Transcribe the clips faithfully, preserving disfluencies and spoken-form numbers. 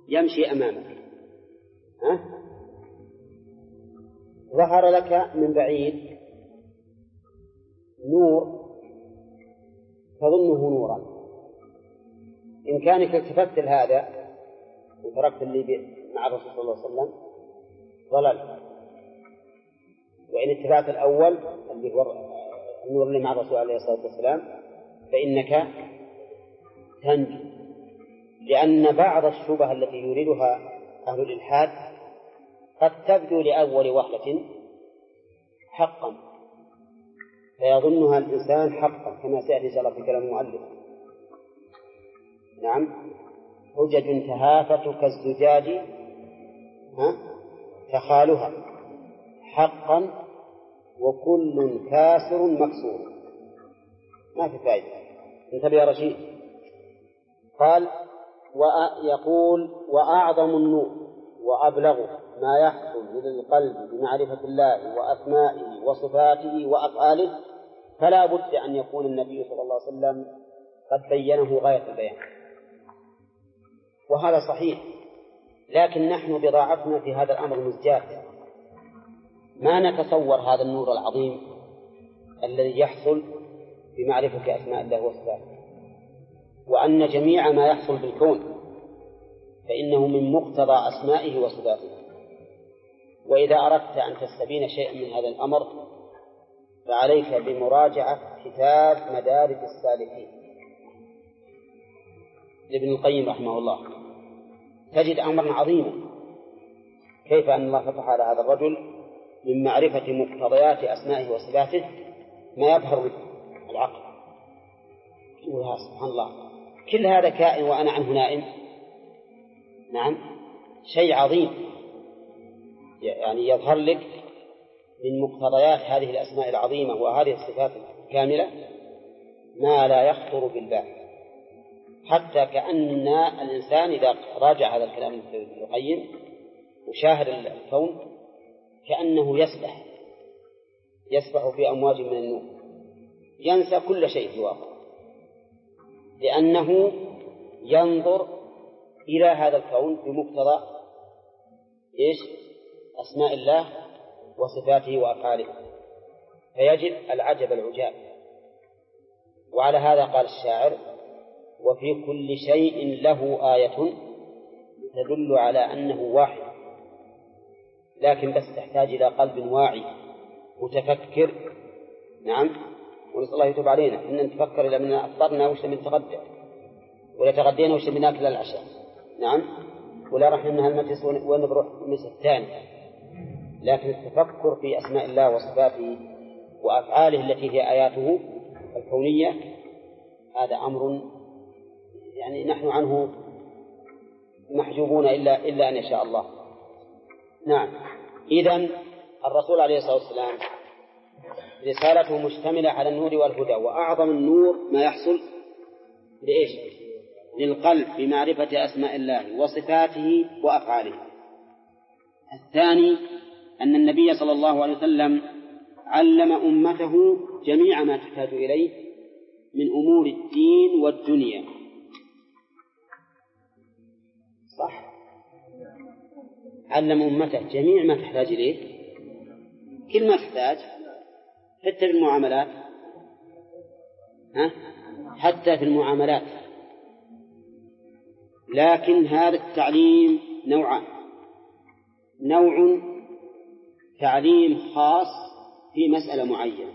يمشي أمامك، ها؟ ظهر لك من بعيد نور تظنه نورا، إن كانك التفت لهذا وتركت اللي مع الرسول صلى الله عليه وسلم ضلل، وإن اتبعت الأول اللي هو النور اللي مع الرسول عليه الصلاة والسلام فإنك تنجو. لأن بعض الشبه التي يريدها أهل الإلحاد قد تبدو لأول وهلة حقا فيظنها الإنسان حقا، كما سيأتي إن شاء الله في كلام المؤلف. نعم، حجج تهافت كالزجاج تخالها حقا وكل كاسر مكسور. ما في فائدة، انتبه يا رشيد. قال ويقول وأعظم النور وأبلغ ما يحصل للقلب بمعرفة الله وأسمائه وصفاته وأفعاله، فلا بد أن يكون النبي صلى الله عليه وسلم قد بينه غاية البيان، وهذا صحيح. لكن نحن بضاعتنا في هذا الأمر مزجات، ما نتصور هذا النور العظيم الذي يحصل بمعرفة أسماء الله وصفاته، وأن جميع ما يحصل بالكون فإنه من مقتضى أسمائه وصفاته. وإذا أردت أن تستبين شيئا من هذا الأمر فعليك بمراجعة كتاب مدارج السالكين لابن القيم رحمه الله، تجد أمرا عظيما كيف أن الله فتح على هذا الرجل من معرفة مقتضيات أسمائه وصفاته ما يظهر العقل. سبحان الله، كل هذا كائن وأنا عنه نائم. نعم، شيء عظيم يعني يظهر لك من مقتضيات هذه الأسماء العظيمة وهذه الصفات الكاملة ما لا يخطر بالبال، حتى كأن الإنسان إذا راجع هذا الكلام ابن القيم وشاهد الكون كأنه يسبح يسبح في أمواج من النور، ينسى كل شيء في الواقع، لأنه ينظر إلى هذا الكون بمقتضى إيش؟ أسماء الله وصفاته وأفعاله، فيجد العجب العجاب. وعلى هذا قال الشاعر وفي كل شيء له آية تدل على أنه واحد، لكن بس تحتاج إلى قلب واعي متفكر. نعم، ونسأل الله يتوب علينا إن نتفكر إلى من أفطرنا وش من تغدى ولا تغدينا وش من ناكل العشاء. نعم، ولا رح منها المجلس ونبروح المجلس الثاني، لكن التفكر في أسماء الله وصفاته وأفعاله التي هي آياته الكونية هذا أمر يعني نحن عنه محجوبون إلا, إلا أن يشاء الله. نعم، إذن الرسول عليه الصلاة والسلام رسالته مشتملة على النور والهدى، وأعظم النور ما يحصل لإيش؟ للقلب بمعرفة أسماء الله وصفاته وأفعاله. الثاني أن النبي صلى الله عليه وسلم علم أمته جميع ما تحتاج إليه من أمور الدين والدنيا. صح، علم أمته جميع ما تحتاج إليه، كل ما تحتاج حتى في المعاملات، ها؟ حتى في المعاملات. لكن هذا التعليم نوعان، نوع تعليم خاص في مسألة معينة،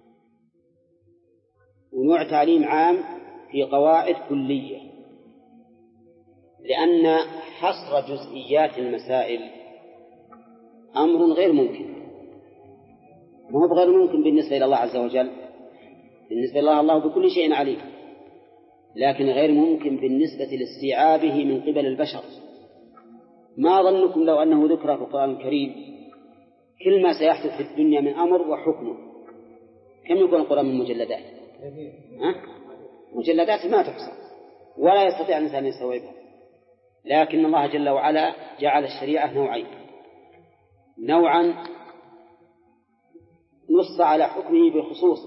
ونوع تعليم عام في قواعد كلية، لأن حصر جزئيات المسائل أمر غير ممكن. ما هو غير ممكن بالنسبة إلى الله عز وجل، بالنسبة إلى الله بكل شيء عليم، لكن غير ممكن بالنسبة لاستيعابه من قبل البشر. ما ظنكم لو أنه ذكر في القرآن الكريم كل ما سيحدث في الدنيا من أمر وحكمه؟ كم يكون القرآن من مجلدات؟ ها؟ مجلدات ما تحصى ولا يستطيع الإنسان أن يستوعبها. لكن الله جل وعلا جعل الشريعة نوعين، نوعا نص على حكمه بخصوص،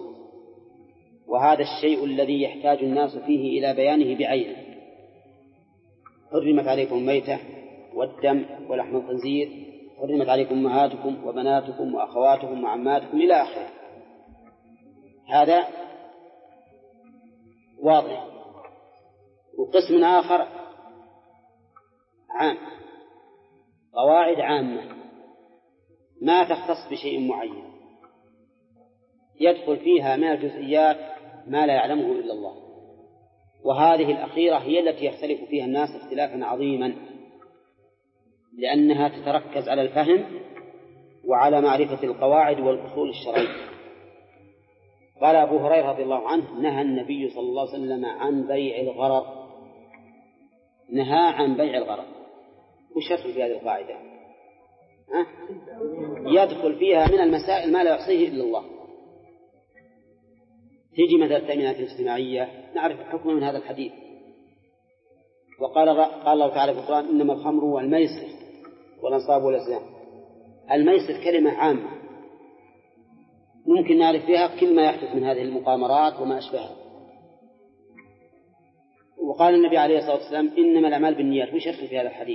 وهذا الشيء الذي يحتاج الناس فيه إلى بيانه بعينه، حرمت عليكم الميتة والدم ولحم الخنزير، حرمت عليكم أمهاتكم وبناتكم وأخواتكم وعماتكم إلى آخره. هذا واضح. وقسم آخر عام، قواعد عامة ما تختص بشيء معين، يدخل فيها من الجزئيات ما لا يعلمه إلا الله، وهذه الأخيرة هي التي يختلف فيها الناس اختلافا عظيما، لأنها تتركز على الفهم وعلى معرفة القواعد والأصول الشرعية. قال أبو هريرة رضي الله عنه: نهى النبي صلى الله عليه وسلم عن بيع الغرر. نهى عن بيع الغرر. وش يدخل في هذه القاعدة؟ أه؟ يدخل فيها من المسائل ما لا يحصيه إلا الله. تيجي مثل التأمينات الاجتماعية نعرف الحكم من هذا الحديث. وقال قال الله تعالى في القرآن: إنما الخمر والميسر والأنصاب والأزلام. الميسر كلمة عامة ممكن نعرف فيها كل ما يحدث من هذه المقامرات وما أشبهها. وقال النبي عليه الصلاة والسلام: إنما الأعمال بالنيات. وش يدخل في هذا الحديث؟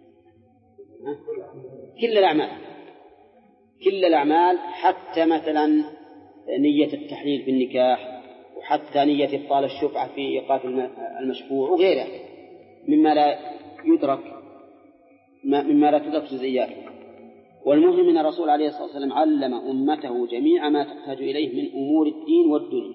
كل الأعمال، كل الأعمال، حتى مثلا نية التحليل في النكاح، وحتى نية إبطال الشفعة في إيقاف المشفوع وغيره مما لا يدرك مما لا تدرك جزئياته. والمهم أن الرسول عليه الصلاة والسلام علم أمته جميع ما تحتاج إليه من أمور الدين والدنيا،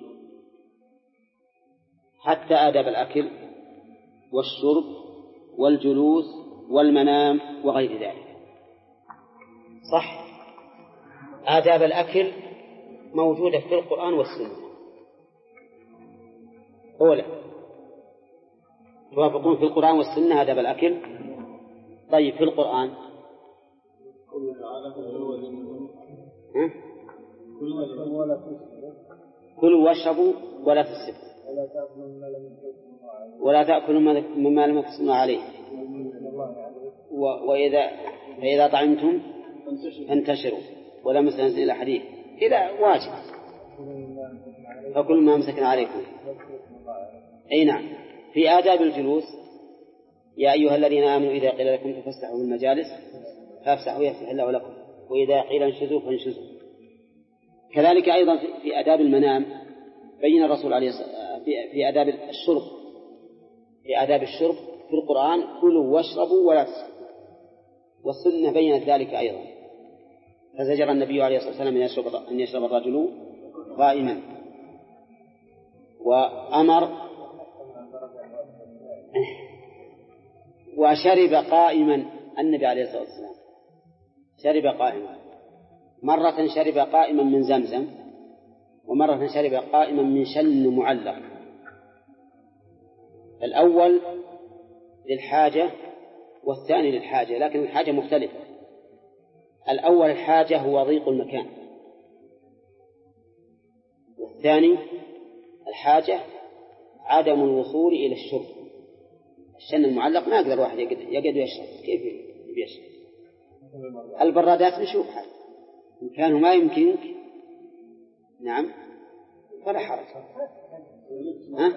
حتى آداب الأكل والشرب والجلوس والمنام وغير ذلك. صح، آداب الأكل موجودة في القرآن والسنة. أولا توافقون في القرآن والسنة آداب الأكل. طيب في القرآن كلوا واشربوا ولا تسرفوا ولا تأكلوا مما لم يقسموا عليه، وإذا فإذا طعمتم فانتشروا ولا مستنزل إلى حديث إذا واجب فكل ما مسكن عليكم. أي نعم. في آداب الجلوس: يا أيها الذين آمنوا إذا قيل لكم تفسحوا في المجالس فافسحوا يفسح الله لكم، وإذا قيل انشزوا فانشزوا. كذلك أيضا في آداب المنام بين الرسول عليه الصلاة في آداب الشرب في آداب الشرب في القرآن: كلوا واشربوا ولا تسرفوا. والسنة بينت ذلك أيضا، فزجر النبي عليه الصلاة والسلام أن يشرب الرجل قائما، وأمر وشرب قائما. النبي عليه الصلاة والسلام شرب قائما، مرة شرب قائما من زمزم، ومرة شرب قائما من شن معلق. الأول للحاجة والثاني للحاجة، لكن الحاجة مختلفة. الأول الحاجة هو ضيق المكان، والثاني الحاجة عدم الوصول إلى الشرب. الشن المعلق ما يقدر واحد يقدر يشرب، كيف يشرب؟ البرادات نشوف حال إن كانوا ما يمكنك نعم فلا حرج، ها؟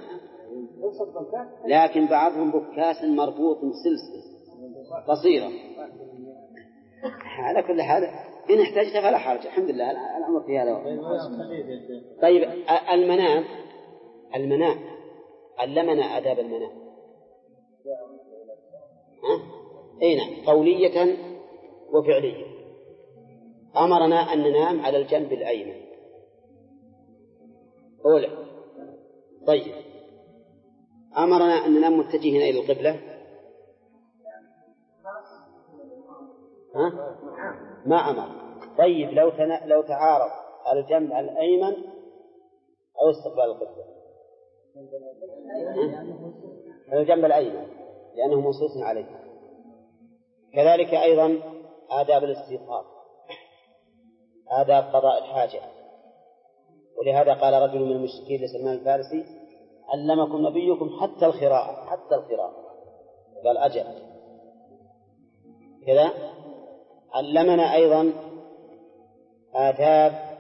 لكن بعضهم بكاس مربوط بسلسلة قصيرة. على كل حال إن احتاجت فلا حرج، الحمد لله الأمر في هذا. طيب المنام المنام علمنا آداب المنام. أين قولية وفعلية. أمرنا أن ننام على الجنب الأيمن أولا. طيب أمرنا أن ننام متجهين إلى القبلة. ها؟ ما أمر. طيب لو تنا... لو تعارض الجنب الأيمن أو استقبال القبلة؟ الجنب الأيمن لأنه منصوص عليه. كذلك أيضا آداب الاستيقاظ، آداب قضاء الحاجة. ولهذا قال رجل من المشركين لسلمان الفارسي: علمكم نبيكم حتى القراءة حتى القراءة. قال أجل. كذا علمنا أيضا آداب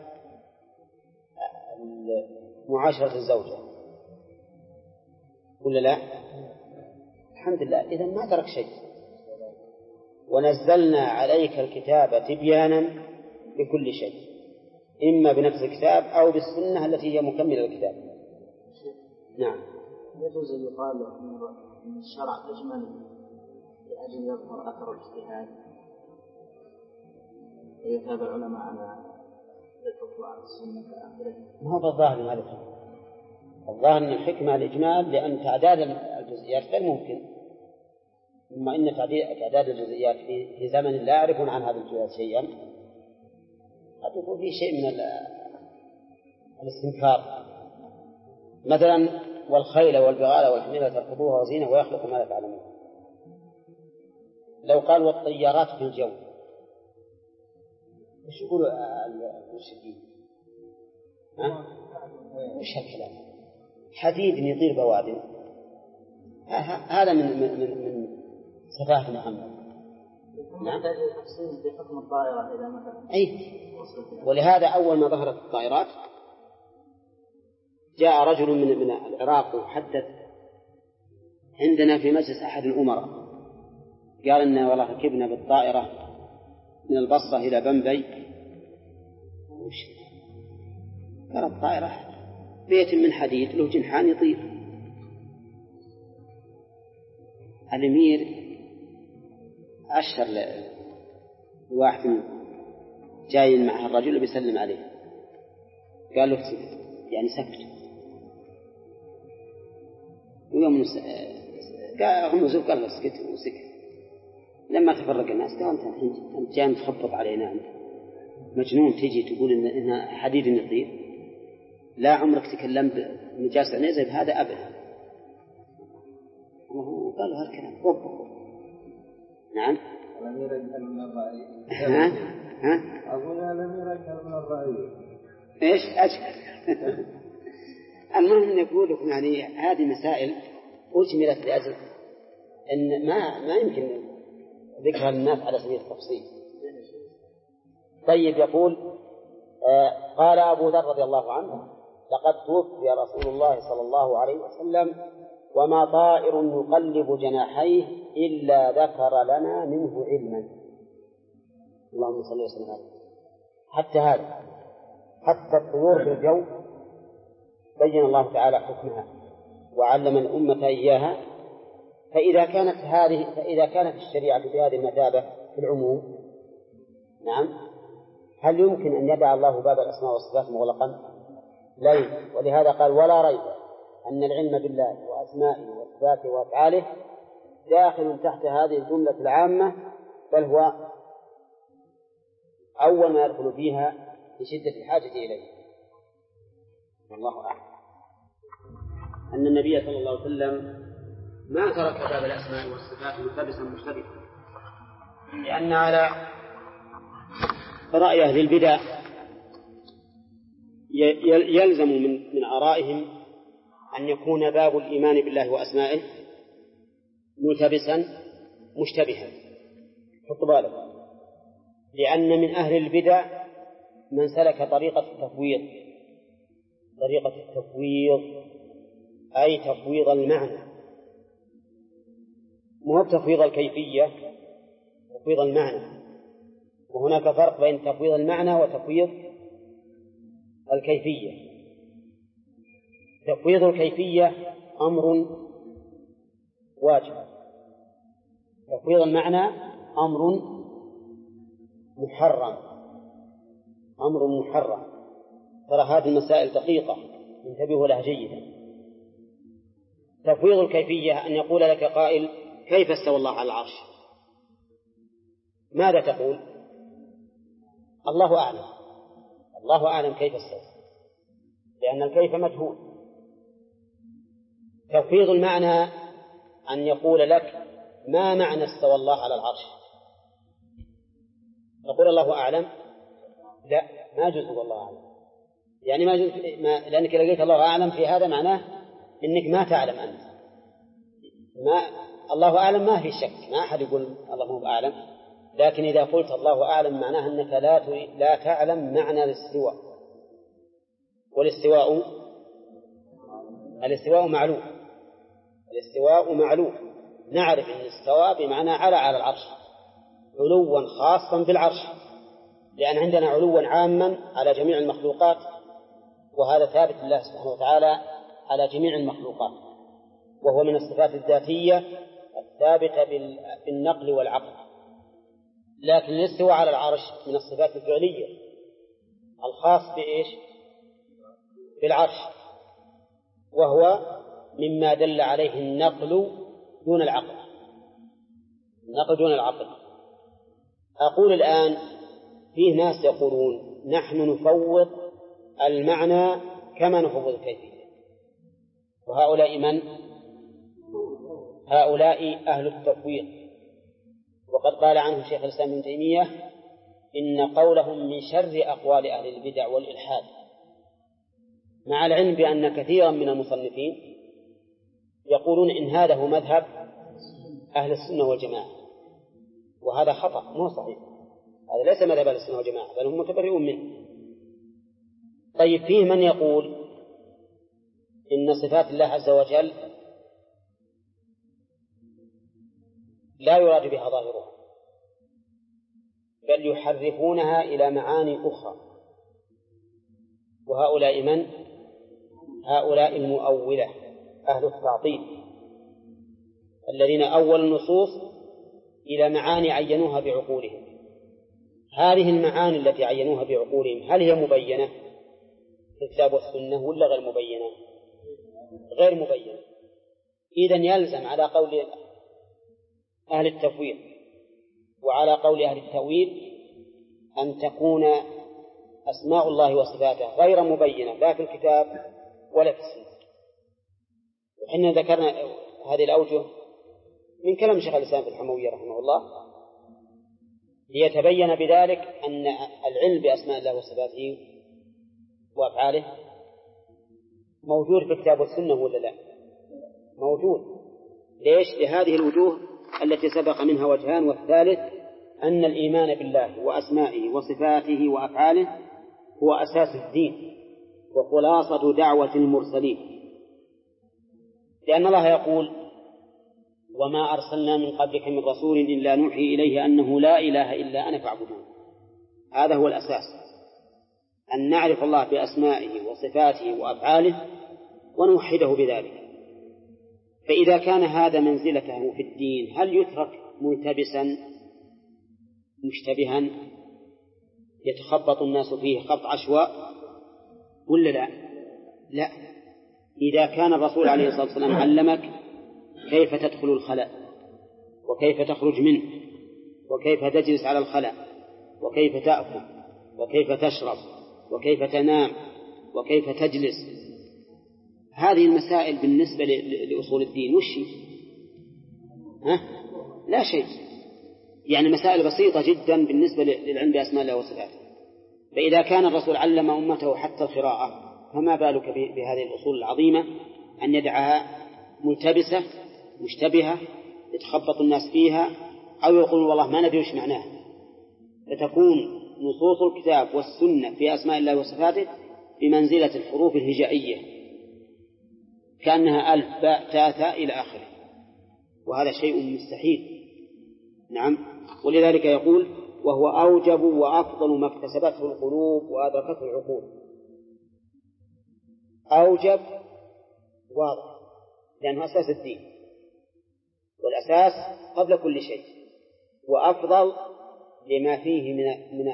معاشرة الزوجة ولا لا؟ الحمد لله، إذا ما ترك شيء. ونزلنا عليك الكتاب تبيانا لكل شيء، إما بنفس الكتاب أو بالسنة التي هي مكملة للكتاب. نعم. يجوز أن يقال أن الشرع أجمل لأجل يظهر أثر الاجتهاد ويتابع العلماء على الحكم على السنة كآخره. ما هو بالظاهر ما له. الظاهر أن الحكمة الإجمال لأن تعداد الجزئيات غير ممكن، ثم إن تعداد الجزئيات في زمن لا يعرفون عن هذه الجزئيات شيئا قد يكون فيه شيء من الاستنكار. مثلا والخيل والبغال والحمير تركبوها وزينة ويخلق ما لا تعلمون. لو قال والطيارات في الجو وش يقولوا المشركين؟ ها؟ وش هالكلام؟ حديد يطير بوادم، هذا من من من, من سفاهة محمد. نعم. تفصيل بحكم الطائرة إذا مثلا. أي. ولهذا أول ما ظهرت الطائرات جاء رجل من من العراق وحدث عندنا في مجلس أحد الأمراء، قال إن والله ركبنا بالطائرة من البصرة إلى بمبي. قال الطائرة بيت من حديد له جنحان يطير. الأمير أشر لواحد جاي معه الرجل بيسلم عليه، قال له يعني سكت. ويوم نس... قال هم زوج قال له سكت وسكت. لما تفرق الناس قال أنت أنت جاي تخبط علينا، أنت مجنون تجي تقول إن إنها حديد يطير؟ لا عمرك تكلمت بنجاس عنيزة بهذا أبدا. وهو قال له هالكلام وضبط. نعم. الأمير يجهل من الرأي. ها ها. أقول الأمير يجهل من الرأي. إيش أجهل؟ المهم نقول لكم يعني هذه مسائل أجملت لأجل إن ما ما يمكن ذكرها للناس على سبيل التفصيل. طيب يقول آه قال أبو ذر رضي الله عنه لقد توفي رسول الله صلى الله عليه وسلم وما طائر يقلب جناحيه إلا ذكر لنا منه علما. اللهم صل وسلم عليه. حتى هذا حتى الطيور في الجو بين الله تعالى حكمها وعلم الأمة إياها. فإذا كانت هذه فإذا كانت الشريعة بهذه المثابة في العموم، نعم، هل يمكن أن يدع الله باب الأسماء والصفات مغلقا؟ لا يمكن. ولهذا قال ولا ريب أن العلم بالله وأسمائه وصفاته وأفعاله داخل تحت هذه الجملة العامة، بل هو أول ما يدخل فيها لشدة الحاجة إليه. والله أعلم. أن النبي صلى الله عليه وسلم ما ترك باب الأسماء والصفات ملتبسا مشتبكا، لأن على رأي أهل البدع يلزم من من آرائهم أن يكون باب الإيمان بالله وأسمائه ملتبسا مشتبها. حط بالك، لأن من أهل البدع من سلك طريقة التفويض، طريقة التفويض أي تفويض المعنى، مو تفويض الكيفية، تفويض المعنى. وهناك فرق بين تفويض المعنى وتفويض الكيفية. تفويض الكيفية أمر واجب، تفويض المعنى أمر محرم، أمر محرم. ترى هذه المسائل دقيقة انتبهوا لها جيدا. تفويض الكيفية أن يقول لك قائل كيف استوى الله على العرش؟ ماذا تقول؟ الله أعلم، الله أعلم كيف استوى، لأن الكيف مجهول. تفويض المعنى أن يقول لك ما معنى استوى الله على العرش؟ نقول الله أعلم؟ لا، ما جزء والله أعلم، يعني ما جزء ما لأنك لقيت الله أعلم في هذا معناه إنك ما تعلم أنت. ما الله أعلم ما في شك، ما أحد يقول الله مو أعلم، لكن إذا قلت الله أعلم معناه أنك لا لا تعلم معنى الاستواء. والاستواء الاستواء معلوم، الاستواء معلوم، نعرف أن استوى بمعنى على على العرش علوا خاصا بالعرش، لأن عندنا علوا عاما على جميع المخلوقات، وهذا ثابت لله سبحانه وتعالى على جميع المخلوقات، وهو من الصفات الذاتية الثابتة بالنقل والعقل. لكن الاستواء على العرش من الصفات الفعلية الخاص بإيش؟ بالعرش، وهو مما دل عليه النقل دون العقل، النقل دون العقل. أقول الآن فيه ناس يقولون نحن نفوض المعنى كما نفوض الكيفية، وهؤلاء من؟ هؤلاء أهل التفويض. وقد قال عنه شيخ الإسلام ابن تيمية إن قولهم من شر أقوال أهل البدع والإلحاد، مع العلم بأن كثيرا من المصنفين يقولون إن هذا هو مذهب أهل السنة والجماعة، وهذا خطأ مو صحيح، هذا ليس مذهب أهل السنة والجماعة بل هم متبرئون منه. طيب فيه من يقول إن صفات الله عز وجل لا يراد بها ظاهرها بل يحرفونها إلى معاني أخرى، وهؤلاء من؟ هؤلاء المؤولة أهل التعطيل الذين أول النصوص إلى معاني عينوها بعقولهم. هذه المعاني التي عينوها بعقولهم هل هي مبينة في الكتاب والسنة ولا غير مبينة؟ غير مبينة. إذن يلزم على قول أهل التفويض وعلى قول أهل التأويل أن تكون أسماء الله وصفاته غير مبينة لا في الكتاب ولا في السنة. وحين ذكرنا هذه الأوجه من كلام شيخ الإسلام في الحموية رحمه الله ليتبين بذلك أن العلم بأسماء الله وصفاته وأفعاله موجود في الكتاب والسنة ولا لا؟ موجود. ليش؟ لهذه الوجوه التي سبق منها وجهان، والثالث أن الإيمان بالله وأسمائه وصفاته وأفعاله هو أساس الدين وخلاصة دعوة المرسلين، لأن الله يقول وما أرسلنا من قبلك من رسول إلا نوحي إليه أنه لا إله إلا أنا فاعبدون. هذا هو الأساس، أن نعرف الله بأسمائه وصفاته وأفعاله ونوحده بذلك. فإذا كان هذا منزلته في الدين هل يترك ملتبسا مشتبها يتخبط الناس فيه خبط عشواء ولا لا؟ لا. إذا كان الرسول عليه الصلاة والسلام علمك كيف تدخل الخلاء وكيف تخرج منه وكيف تجلس على الخلاء وكيف تأكل وكيف تشرب وكيف تنام وكيف تجلس، هذه المسائل بالنسبة لأصول الدين وش ها؟ لا شيء، يعني مسائل بسيطة جدا بالنسبة للعلم بأسماء الله وصفاته. فإذا كان الرسول علم أمته حتى القراءة فما بالك بهذه الأصول العظيمة أن يدعها ملتبسة مشتبهة يتخبط الناس فيها أو يقول والله ما ندري وش معناها، فتكون نصوص الكتاب والسنة في أسماء الله وصفاته بمنزلة الحروف الهجائية كأنها ألف باء تاء ثاء إلى آخره، وهذا شيء مستحيل. نعم. ولذلك يقول وهو أوجب وأفضل ما اكتسبته القلوب وأدركته العقول. أوجب واضح لأنه أساس الدين والأساس قبل كل شيء، وأفضل لما فيه من من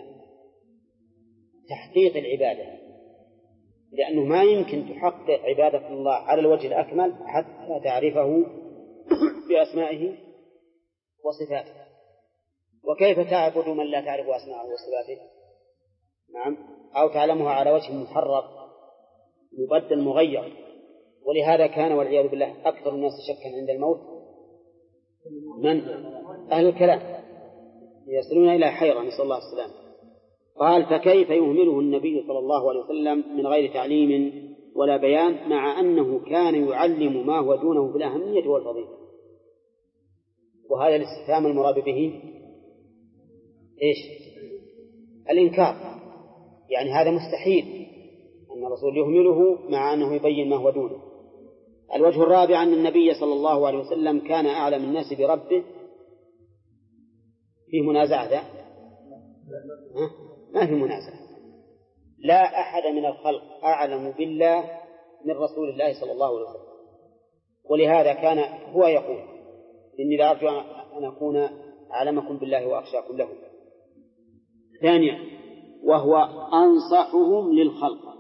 تحقيق العبادة، لأنه ما يمكن تحقق عبادة الله على الوجه الأكمل حتى تعرفه بأسمائه وصفاته. وكيف تعبد من لا تعرف أسماءه وصفاته؟ نعم. أو تعلمها على وجه محرف مبدل مغير. ولهذا كان والعياذ بالله أكثر الناس شكا عند الموت من أهل الكلام يصلون إلى حيرة، نسأل الله السلامة. قال فكيف يهمله النبي صلى الله عليه وسلم من غير تعليم ولا بيان مع أنه كان يعلم ما هو دونه بالأهمية والفضيلة. وهذا الاستفهام المراد به إيش؟ الإنكار، يعني هذا مستحيل أن الرسول يهمله مع أنه يبين ما هو دونه. الوجه الرابع أن النبي صلى الله عليه وسلم كان أعلم الناس بربه. فيه منازعة ذا؟ ما في منازعة. لا أحد من الخلق أعلم بالله من رسول الله صلى الله عليه وسلم، ولهذا كان هو يقول إني لا أرجو أن أكون أعلمكم بالله وأخشاكم له. ثانيا وهو أنصحهم للخلق.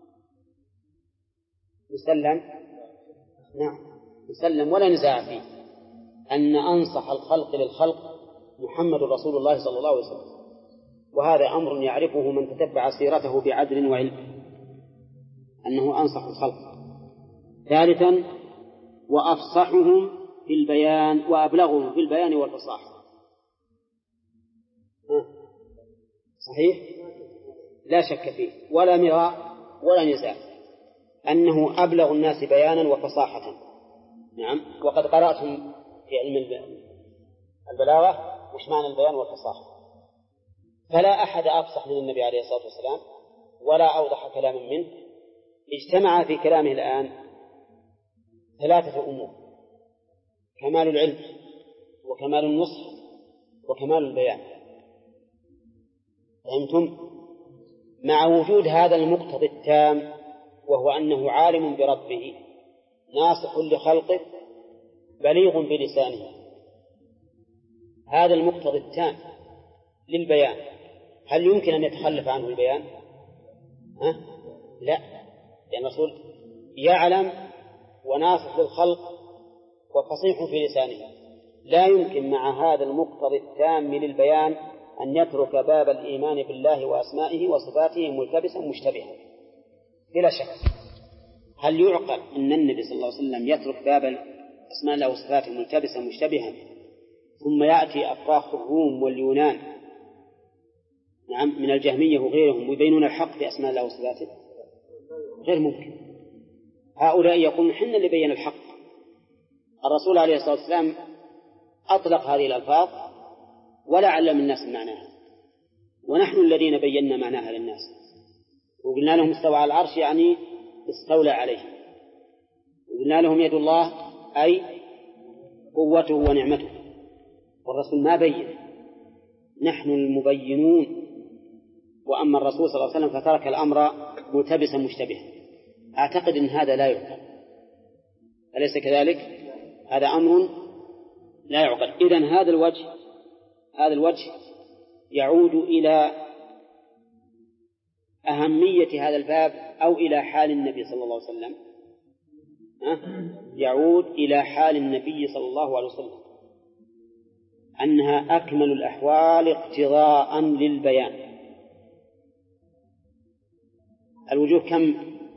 يسلم؟ نعم يسلم ولا نزاع فيه أن أنصح الخلق للخلق محمد رسول الله صلى الله عليه وسلم، وهذا أمر يعرفه من تتبع سيرته بعدل وعلم أنه أنصح الخلق. ثالثا وأفصحهم في البيان وأبلغهم في البيان والفصاحة. صحيح لا شك فيه ولا مراء ولا نزاع أنه أبلغ الناس بيانا وفصاحة. نعم. وقد قرأتم في علم البلاغة وش معنى البيان والفصاحة. فلا أحد أفصح من النبي عليه الصلاة والسلام ولا أوضح كلاما منه. اجتمع في كلامه الآن ثلاثة أمور: كمال العلم وكمال النصح وكمال البيان. فهمتم؟ مع وجود هذا المقتضى التام وهو أنه عالم بربه ناصح لخلقه بليغ بلسانه. هذا المقتضى التام للبيان هل يمكن أن يتخلف عنه البيان؟ ها؟ لا، لأن الرسول يعلم وناصح للخلق وفصيح في لسانه. لا يمكن مع هذا المقتضى التام للبيان أن يترك باب الإيمان بالله وأسمائه وصفاته ملتبسا مشتبها بلا شك. هل يعقل أن النبي صلى الله عليه وسلم يترك باب أسماء الله وصفاته ملتبسا مشتبها ثم يأتي أفراخ الروم واليونان نعم من الجهمية وغيرهم ويبينون الحق في أسماء الله وصفاته؟ غير ممكن. هؤلاء يقولون حنا اللي بين الحق. الرسول عليه الصلاة والسلام أطلق هذه الألفاظ ولا علم الناس معناها، ونحن الذين بينا معناها للناس وقلنا لهم استوى على العرش يعني استولى عليه، وقلنا لهم يد الله أي قوته ونعمته، والرسول ما بين. نحن المبينون، وأما الرسول صلى الله عليه وسلم فترك الأمر ملتبسا مشتبها. أعتقد أن هذا لا يعقل، أليس كذلك؟ هذا أمر لا يعقل. إذن هذا الوجه هذا الوجه يعود إلى أهمية هذا الباب أو إلى حال النبي صلى الله عليه وسلم. أه؟ يعود إلى حال النبي صلى الله عليه وسلم أنها أكمل الأحوال اقتضاء للبيان. الوجوه كم؟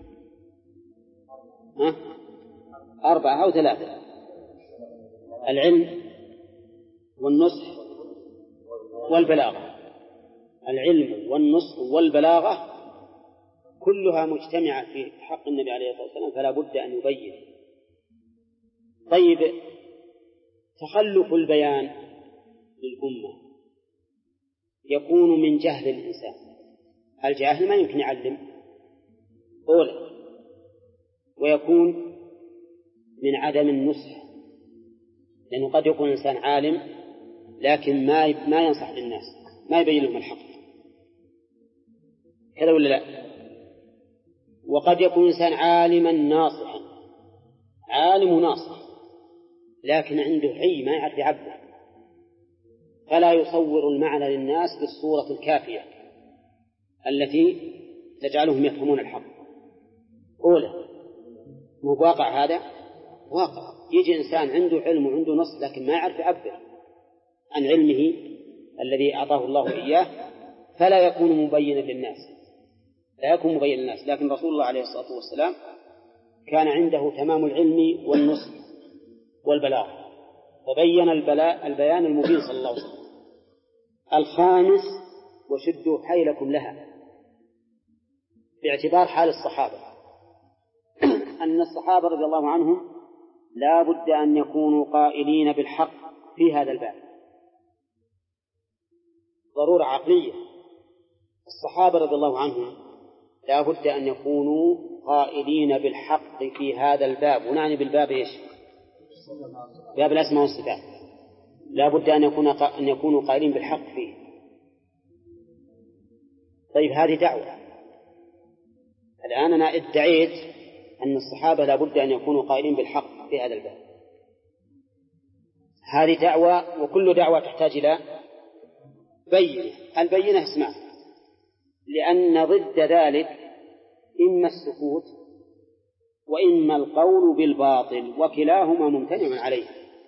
أه؟ أربعة أو ثلاثة: العلم والنصح والبلاغة. العلم والنصح والبلاغة كلها مجتمعة في حق النبي عليه الصلاة والسلام، فلا بد أن يبين. طيب، تخلف البيان للأمة يكون من جهل الإنسان. الجاهل ما يمكن يعلم أولا، ويكون من عدم النصح، لأنه قد يكون إنسان عالم لكن ما ما ينصح للناس، ما يبين لهم الحق، كذا ولا لا؟ وقد يكون إنسان عالما ناصحا، عالم ناصح لكن عنده حي ما يعرف يعبر، فلا يصور المعنى للناس بالصورة الكافية التي تجعلهم يفهمون الحق. أولا، مو واقع هذا؟ واقع. يجي إنسان عنده علم وعنده نص لكن ما يعرف يعبر عن علمه الذي أعطاه الله إياه، فلا يكون مبينا للناس، لا يكون مبينا للناس. لكن رسول الله عليه الصلاة والسلام كان عنده تمام العلم والنصح والبلاغ، فبين البلاء البيان المبين صلى الله عليه وسلم. الخامس: وشدوا حيلكم لها، باعتبار حال الصحابة، أن الصحابة رضي الله عنهم لا بد أن يكونوا قائلين بالحق في هذا الباب، ضرورة عقلية. الصحابة رضي الله عنهم لا بد أن يكونوا القائلين بالحق في هذا الباب، ونعني بالباب إيش؟ باب الأسماء والصفات، لا بد أن يكون أن يكونوا قائلين بالحق فيه. طيب هذه دعوة. الآن أنا ادعيت أن الصحابة لا بد أن يكونوا قائلين بالحق في هذا الباب، هذه دعوة، وكل دعوة تحتاج إلى بينة. البينة اسمها، لأن ضد ذلك إما السكوت وإما القول بالباطل، وكلاهما ممتنع عليه.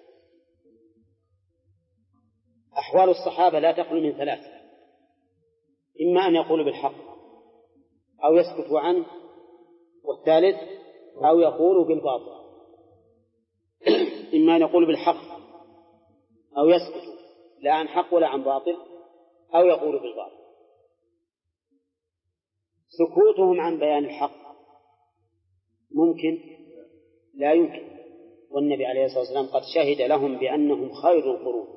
أحوال الصحابة لا تخلو من ثلاث: إما أن يقولوا بالحق أو يسكتوا عنه، والثالث أو يقولوا بالباطل. إما أن يقولوا بالحق أو يسكتوا لا عن حق ولا عن باطل، أو يقولوا بالباطل. سكوتهم عن بيان الحق ممكن؟ لا يمكن. والنبي عليه الصلاة والسلام قد شهد لهم بأنهم خير القرون،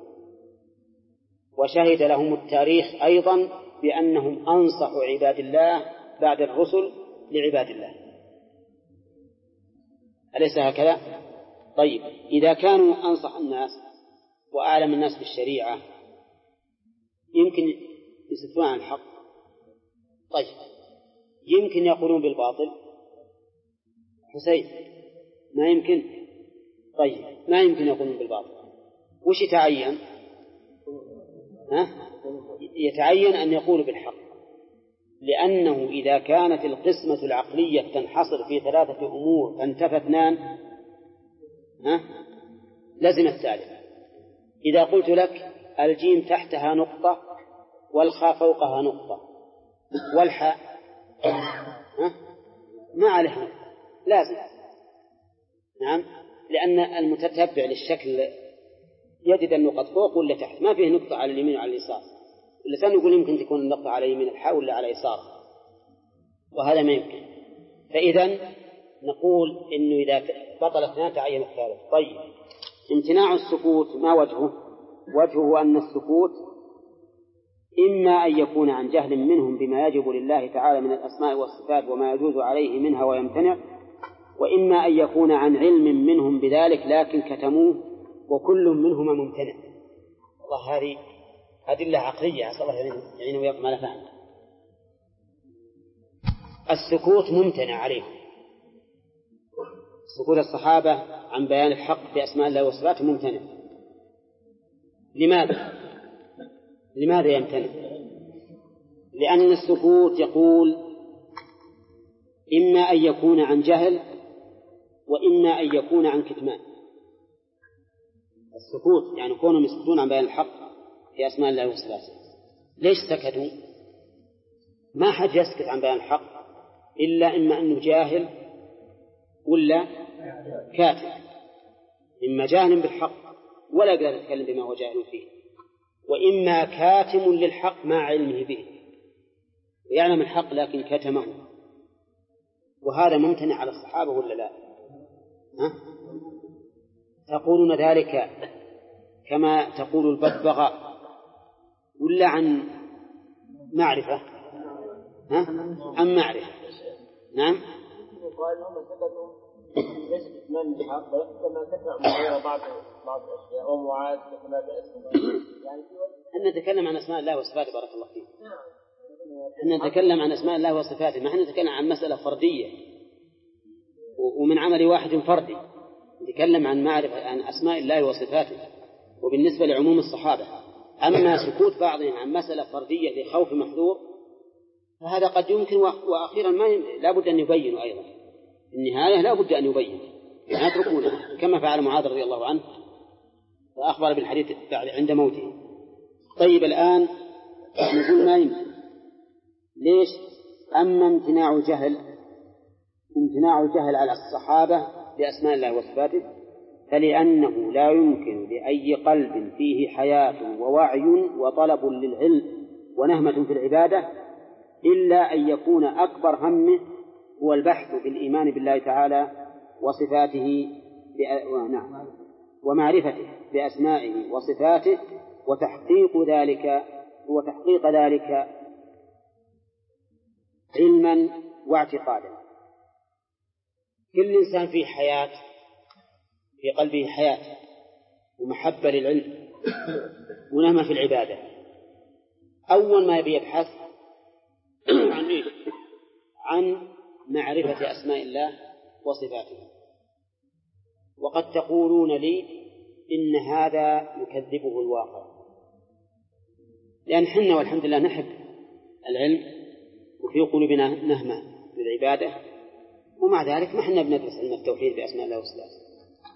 وشهد لهم التاريخ أيضا بأنهم أنصح عباد الله بعد الرسل لعباد الله، أليس هكذا؟ طيب إذا كانوا أنصح الناس وأعلم الناس بالشريعة يمكن يسكتون عن الحق؟ طيب يمكن يقولون بالباطل؟ حسين ما يمكن. طيب ما يمكن يقولون بالباطل، وش يتعين؟ ها؟ يتعين أن يقولوا بالحق، لأنه إذا كانت القسمة العقلية تنحصر في ثلاثة أمور فانتفى اثنان، ها؟ لزم الثالث. إذا قلت لك الجيم تحتها نقطة والخاء فوقها نقطة والحاء ها؟ ما عليها لازم، نعم، لأن المتتبع للشكل يجد النقط فوق ولا تحت، ما فيه نقطة على اليمين وعلى اليسار. اللسان يقول يمكن تكون النقطة على يمين الحاء ولا على يسار، وهذا ما يمكن. فإذا نقول إنه إذا بطل اثنان تعين الثالث. طيب امتناع السكوت ما وجهه؟ وجهه أن السكوت إما أن يكون عن جهل منهم بما يجب لله تعالى من الأسماء والصفات وما يجوز عليه منها ويمتنع، وإما أن يكون عن علم منهم بذلك لكن كتموه، وكل منهما ممتنع. والله هذه أدلة عقلية، أسأل الله يعني ويقم على فهم. السكوت ممتنع عليه، سكوت الصحابة عن بيان الحق في أسماء الله وصفاته ممتنع. لماذا؟ لماذا يمتنع؟ لأن السكوت يقول إما أن يكون عن جهل وإما أن يكون عن كتمان. السكوت يعني كونهم يسكتون عن بيان الحق في أسماء الله وصفاته. ليش سكتوا؟ ما حد يسكت عن بيان الحق إلا إما أنه جاهل ولا كاتم، إما جاهل بالحق ولا يقدر يتكلم بما هو جاهل فيه، وإما كاتم للحق مع علمه به، يعلم الحق لكن كتمه. وهذا ممتنع على الصحابة ولا لا؟ ها؟ تقولون ذلك كما تقول الببغاء ولا عن معرفة؟ ها؟ عن معرفة. نعم. قال هم سكتوا يسكت من الحق كما كتب غير بعض بعض الأشياء أو معاد كما اسمه يعني أن نتكلم عن أسماء الله وصفاته. بارك الله فيك. أن نتكلم عن أسماء الله وصفاته، ما احنا نتكلم عن مسألة فردية ومن عمل واحد فردي، نتكلم عن معرفة عن أسماء الله وصفاته. وبالنسبة لعموم الصحابة، أما سكوت بعضهم عن مسألة فردية لخوف محذور فهذا قد يمكن، وأخيرا ما لا بد أن يبين أيضا النهاية، لا بد أن يبين، لا يتركونه كما فعل معاذ رضي الله عنه فأخبر بالحديث عند موته. طيب الآن نقول ما يمكن. ليش؟ أما امتناع الجهل امتناع الجهل على الصحابة بأسماء الله وصفاته فلأنه لا يمكن لأي قلب فيه حياة ووعي وطلب للعلم ونهمة في العبادة إلا أن يكون أكبر همه هو البحث في الإيمان بالله تعالى وصفاته ومعرفته بأسمائه وصفاته وتحقيق ذلك وتحقيق ذلك علما واعتقادا. كل إنسان فيه حياة، في قلبه حياة ومحبة للعلم ونهمة في العبادة، أول ما يبي يبحث عن إيه؟ عن معرفة أسماء الله وصفاته. وقد تقولون لي إن هذا يكذبه الواقع، لأن حنا والحمد لله نحب العلم وفي قلوبنا نهمة للعبادة، ومع ذلك ما حنا بندرس علم التوحيد بأسماء الله وصفاته.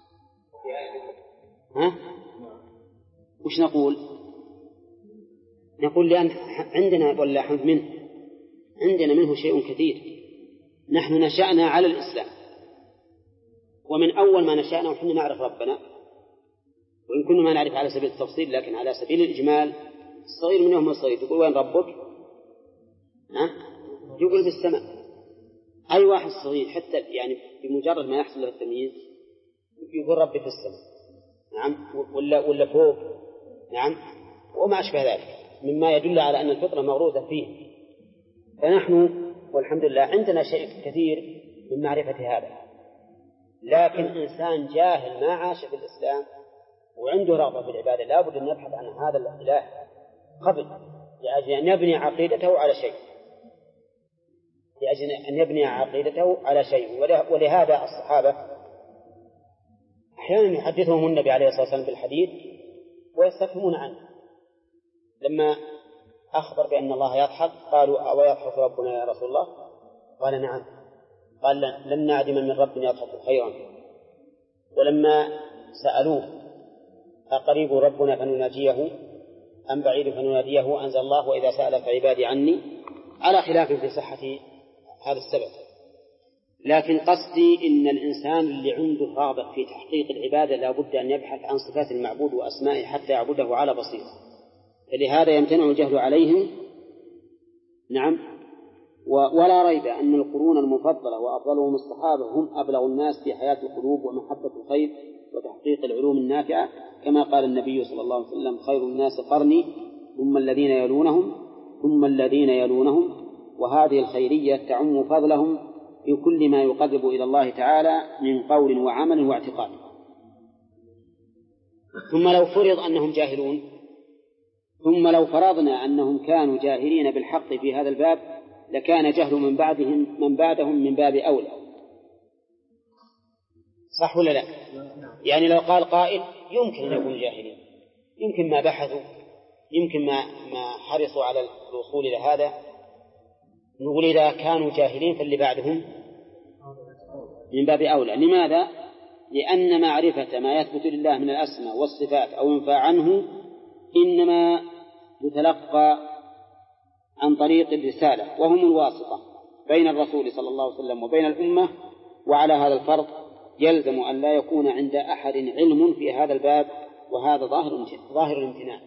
ها؟ وش نقول؟ نقول لأن عندنا ولا حمد منه عندنا منه شيء كثير. نحن نشأنا على الإسلام، ومن أول ما نشأنا ونحن نعرف ربنا، وإن كنا ما نعرف على سبيل التفصيل لكن على سبيل الإجمال. الصغير منهم الصغير تقول وين ربك؟ ها؟ يقول في السماء. أي واحد صغير حتى يعني بمجرد ما يحصل له التمييز يقول ربي في السماء، نعم، ولا ولا فوق، نعم، وما أشبه ذلك مما يدل على أن الفطرة مغروزة فيه. فنحن والحمد لله عندنا شيء كثير من معرفة هذا، لكن إنسان جاهل ما عاش في الإسلام وعنده رغبة في العبادة لا بد أن يبحث عن هذا الإله قبل، لأجل أن يبني عقيدته على شيء لأجل أن يبني عقيدته على شيء. ولهذا الصحابة أحيانا يحدثهم النبي عليه الصلاة والسلام بالحديث ويستفهمون عنه. لما أخبر بأن الله يضحك قالوا أو يضحك ربنا يا رسول الله؟ قال نعم. قال لن نعدم من رب يضحك خيرا. ولما سألوه أقريب ربنا فنناجيه أم بعيد فنناديه أنزل الله وإذا سألك عبادي عني، على خلاف في صحة هذا السبب. لكن قصدي إن الإنسان اللي عنده رغبة في تحقيق العبادة لا بد أن يبحث عن صفات المعبود وأسمائه حتى يعبده على بصيرة، فلهذا يمتنع الجهل عليهم. نعم. ولا ريب أن القرون المفضلة وأفضلهم الصحابة هم أبلغ الناس في حياة القلوب ومحبة الخير وتحقيق العلوم النافعة، كما قال النبي صلى الله عليه وسلم خير الناس قرني ثم الذين يلونهم ثم الذين يلونهم. وهذه الخيرية تعم فضلهم في كل ما يقرب إلى الله تعالى من قول وعمل واعتقاد. ثم لو فرض أنهم جاهلون ثم لو فرضنا أنهم كانوا جاهلين بالحق في هذا الباب لكان جهل من بعدهم من بعدهم من باب أولى. صح ولا لا؟ يعني لو قال قائل يمكن أن يكونوا جاهلين، يمكن ما بحثوا، يمكن ما ما حرصوا على الوصول إلى هذا، نقول إذا كانوا جاهلين فاللي بعدهم من باب أولى. لماذا؟ لأن معرفة ما يثبت لله من الأسماء والصفات أو ينفى عنه إنما يتلقى عن طريق الرسالة، وهم الواسطة بين الرسول صلى الله عليه وسلم وبين الأمة. وعلى هذا الفرض يلزم أن لا يكون عند أحد علم في هذا الباب، وهذا ظاهر ظاهر الامتناع.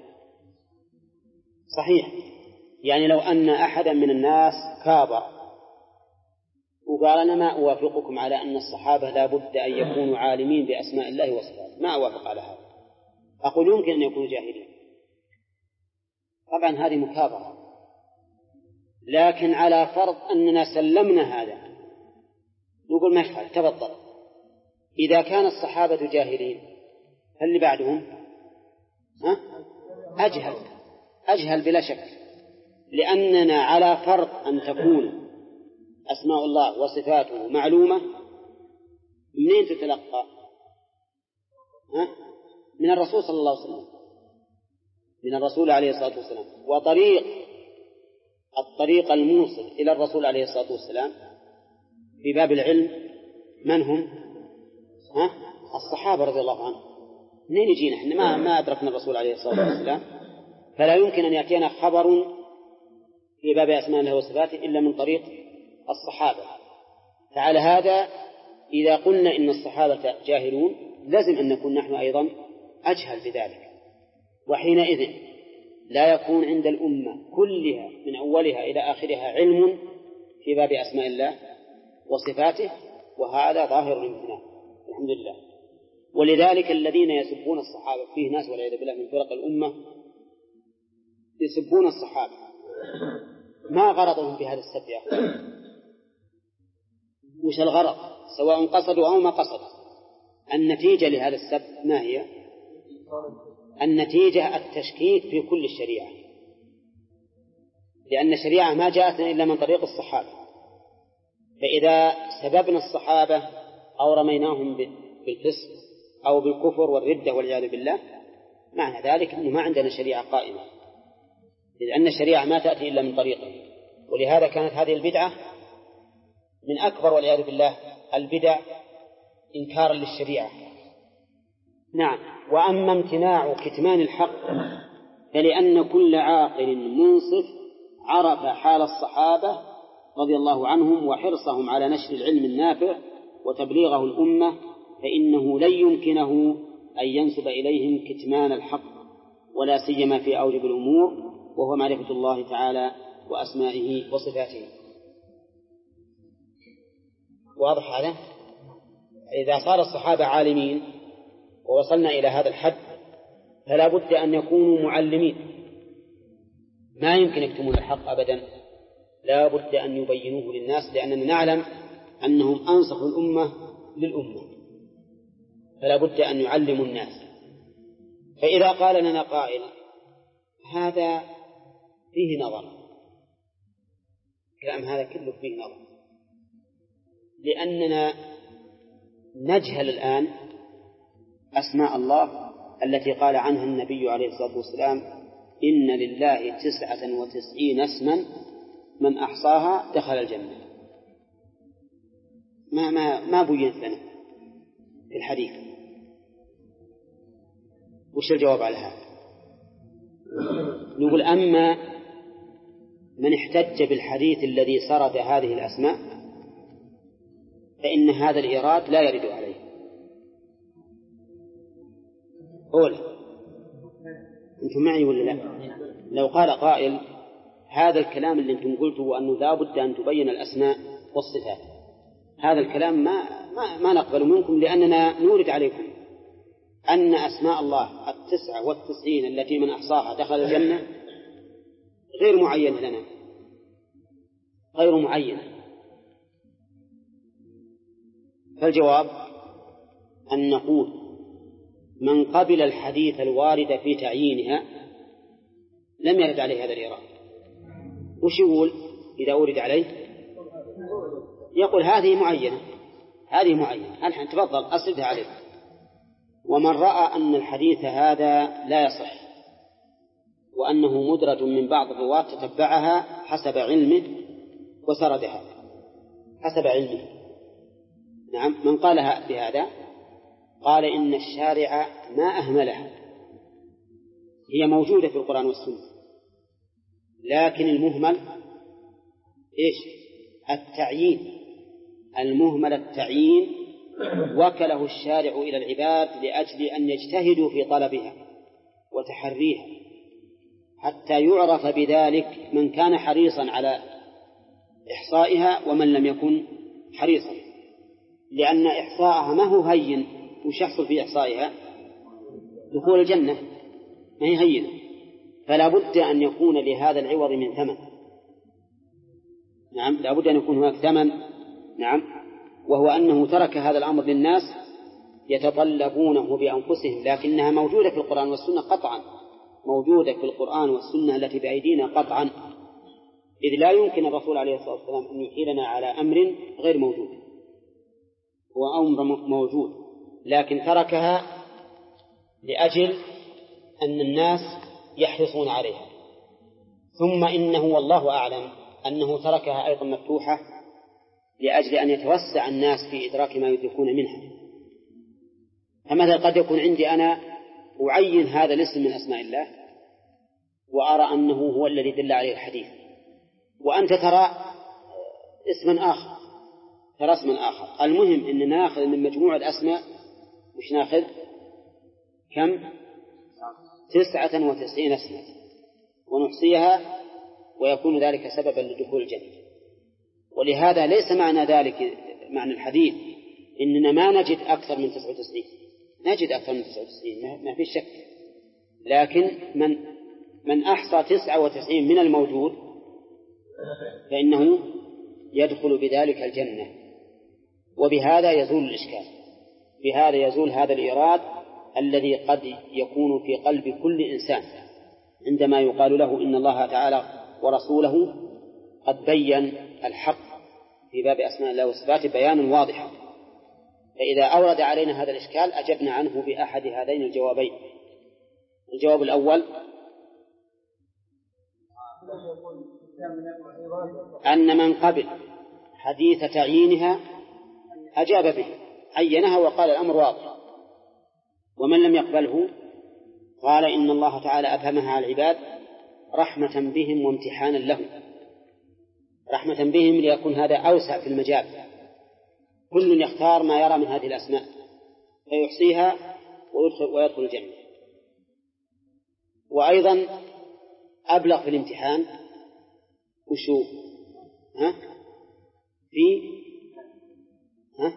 صحيح، يعني لو أن أحدا من الناس كابر وقال أنا ما أوافقكم على أن الصحابة لا بد أن يكونوا عالمين بأسماء الله وصفاته، ما أوافق على هذا، أقول يمكن أن يكونوا جاهلين. طبعا هذه مكابرة، لكن على فرض أننا سلمنا هذا نقول ما يفعل تفضل. إذا كان الصحابة جاهلين فاللي بعدهم ها؟ أجهل أجهل بلا شك، لأننا على فرض أن تكون أسماء الله وصفاته معلومة. منين تتلقى؟ ها؟ من الرسول صلى الله عليه وسلم، من الرسول عليه الصلاة والسلام. وطريق الطريق الموصل إلى الرسول عليه الصلاة والسلام في باب العلم من هم؟ ها؟ الصحابة رضي الله عنهم. منين يجينا؟ إحنا ما ما أدركنا الرسول عليه الصلاة والسلام، فلا يمكن أن يأتينا خبر في باب أسماء الله وصفاته إلا من طريق الصحابة. فعلى هذا إذا قلنا إن الصحابة جاهلون لازم أن نكون نحن أيضا أجهل بذلك، وحينئذ لا يكون عند الأمة كلها من أولها إلى آخرها علم في باب أسماء الله وصفاته، وهذا ظاهر الامتناع الحمد لله. ولذلك الذين يسبون الصحابة، فيه ناس والعياذ بالله من فرق الأمة يسبون الصحابة، ما غرضهم في هذا السب يا أخوان؟ وش الغرض سواء قصدوا أو ما قصدوا. النتيجة لهذا السب ما هي؟ النتيجة التشكيك في كل الشريعة، لأن الشريعة ما جاءتنا إلا من طريق الصحابة، فإذا سببنا الصحابة أو رميناهم بالفسق أو بالكفر والردة والعياذ بالله معنى ذلك أنه ما عندنا شريعة قائمة، لأن الشريعة ما تأتي إلا من طريقه. ولهذا كانت هذه البدعة من أكبر والعياذ بالله البدع إنكارا للشريعة. نعم. وأما امتناع كتمان الحق فلأن كل عاقل منصف عرف حال الصحابة رضي الله عنهم وحرصهم على نشر العلم النافع وتبليغه الأمة، فإنه لن يمكنه أن ينسب إليهم كتمان الحق، ولا سيما في أوجب الأمور، وهو معرفة الله تعالى وأسمائه وصفاته. واضح هذا؟ إذا صار الصحابة عالمين ووصلنا إلى هذا الحد فلا بد أن يكونوا معلمين، ما يمكن يكتمون الحق أبدا، لا بد أن يبينوه للناس، لأننا نعلم أنهم أنصحوا الأمة للأمة، فلا بد أن يعلموا الناس. فإذا قال لنا قائل هذا فيه نظر، كلام هذا كله فيه نظر، لأننا نجهل الآن أسماء الله التي قال عنها النبي عليه الصلاة والسلام إن لله تسعة وتسعين اسما من أحصاها دخل الجنة. ما ما ما بينت لنا في الحديث. وش الجواب على هذا؟ نقول أما من احتج بالحديث الذي سرد هذه الأسماء فإن هذا الإيراد لا يرد عليه. أولا أنتم معي ولا لا؟ لو قال قائل هذا الكلام اللي أنتم قلتوا أنه لا بد أن تبين الأسماء والصفات، هذا الكلام ما ما, ما نقبل منكم، لأننا نورد عليكم أن أسماء الله التسعة والتسعين التي من أحصاها دخل الجنة غير معين لنا، غير معين. فالجواب أن نقول من قبل الحديث الوارد في تعيينها لم يرد عليه هذا الإيراد. وش يقول إذا أورد عليه؟ يقول هذه معينة، هذه معينة، الحين تفضل أسردها عليه. ومن رأى أن الحديث هذا لا يصح وأنه مدرج من بعض الرواة تتبعها حسب علمه وسردها حسب علمه. نعم. من قالها بهذا قال إن الشارع ما أهملها، هي موجودة في القرآن والسنة، لكن المهمل إيش؟ التعيين. المهمل التعيين وكله الشارع إلى العباد لأجل أن يجتهدوا في طلبها وتحريها حتى يعرف بذلك من كان حريصا على إحصائها ومن لم يكن حريصا، لأن إحصائها ما هو هين. وش يحصل في إحصائها؟ دخول الجنة، ما هي هينة. فلا بد أن يكون لهذا العوض من ثمن. نعم، لا بد أن يكون هناك ثمن. نعم. وهو أنه ترك هذا الأمر للناس يتطلبونه بأنفسهم، لكنها موجودة في القرآن والسنة قطعا، موجودة في القرآن والسنة التي بأيدينا قطعا، إذ لا يمكن الرسول عليه الصلاة والسلام أن يحيلنا على أمر غير موجود، هو أمر موجود لكن تركها لأجل أن الناس يحرصون عليها. ثم إنه والله أعلم أنه تركها أيضا مفتوحة لأجل أن يتوسع الناس في إدراك ما يدركون منها. فمثلا قد يكون عندي أنا أعين هذا الاسم من أسماء الله وأرى أنه هو الذي دل عليه الحديث، وأنت ترى اسما آخر، ترى اسما آخر. المهم أن نأخذ من مجموع الأسماء، مش نأخذ كم؟ تسعة وتسعين اسما ونحصيها، ويكون ذلك سببا لدخول الجنة. ولهذا ليس معنى ذلك معنى الحديث إننا ما نجد أكثر من تسعة وتسعين، نجد أكثر من تسعة وتسعين ما في شك، لكن من من أحصى تسعة وتسعين من الموجود فإنه يدخل بذلك الجنة. وبهذا يزول الإشكال، بهذا يزول هذا الإيراد الذي قد يكون في قلب كل إنسان عندما يقال له إن الله تعالى ورسوله قد بين الحق في باب أسماء الله وصفاته بيانا واضحا. فإذا أورد علينا هذا الإشكال أجبنا عنه بأحد هذين الجوابين. الجواب الأول أن من قبل حديث تعيينها أجاب به، عينها وقال الأمر واضح. ومن لم يقبله قال إن الله تعالى أفهمها على العباد رحمة بهم وامتحانا لهم، رحمة بهم ليكون هذا أوسع في المجال، كل يختار ما يرى من هذه الأسماء فيحصيها ويدخل الجنة. وأيضا أبلغ في الامتحان وشو ها في ها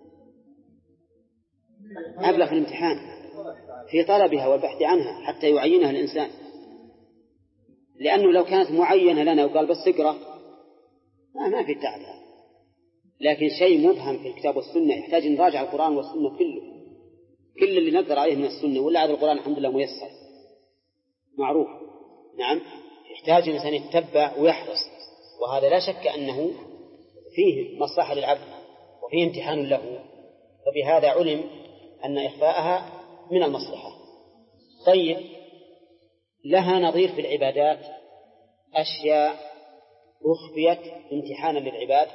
أبلغ في الامتحان في طلبها والبحث عنها حتى يعينها الإنسان، لأنه لو كانت معينة لنا وقال بس اقرأ ما, ما في تعب، لكن شيء مبهم في الكتاب والسنة يحتاج أن نراجع القرآن والسنة كله، كل اللي نقدر عليه من السنة، ولا هذا القرآن الحمد لله ميسر معروف. نعم، يحتاج الإنسان يتبع ويحرص، وهذا لا شك أنه فيه مصلحة للعبد وفيه امتحان له، فبهذا علم أن إخفاءها من المصلحة. طيب، لها نظير في العبادات أشياء أخفيت امتحانا للعباد،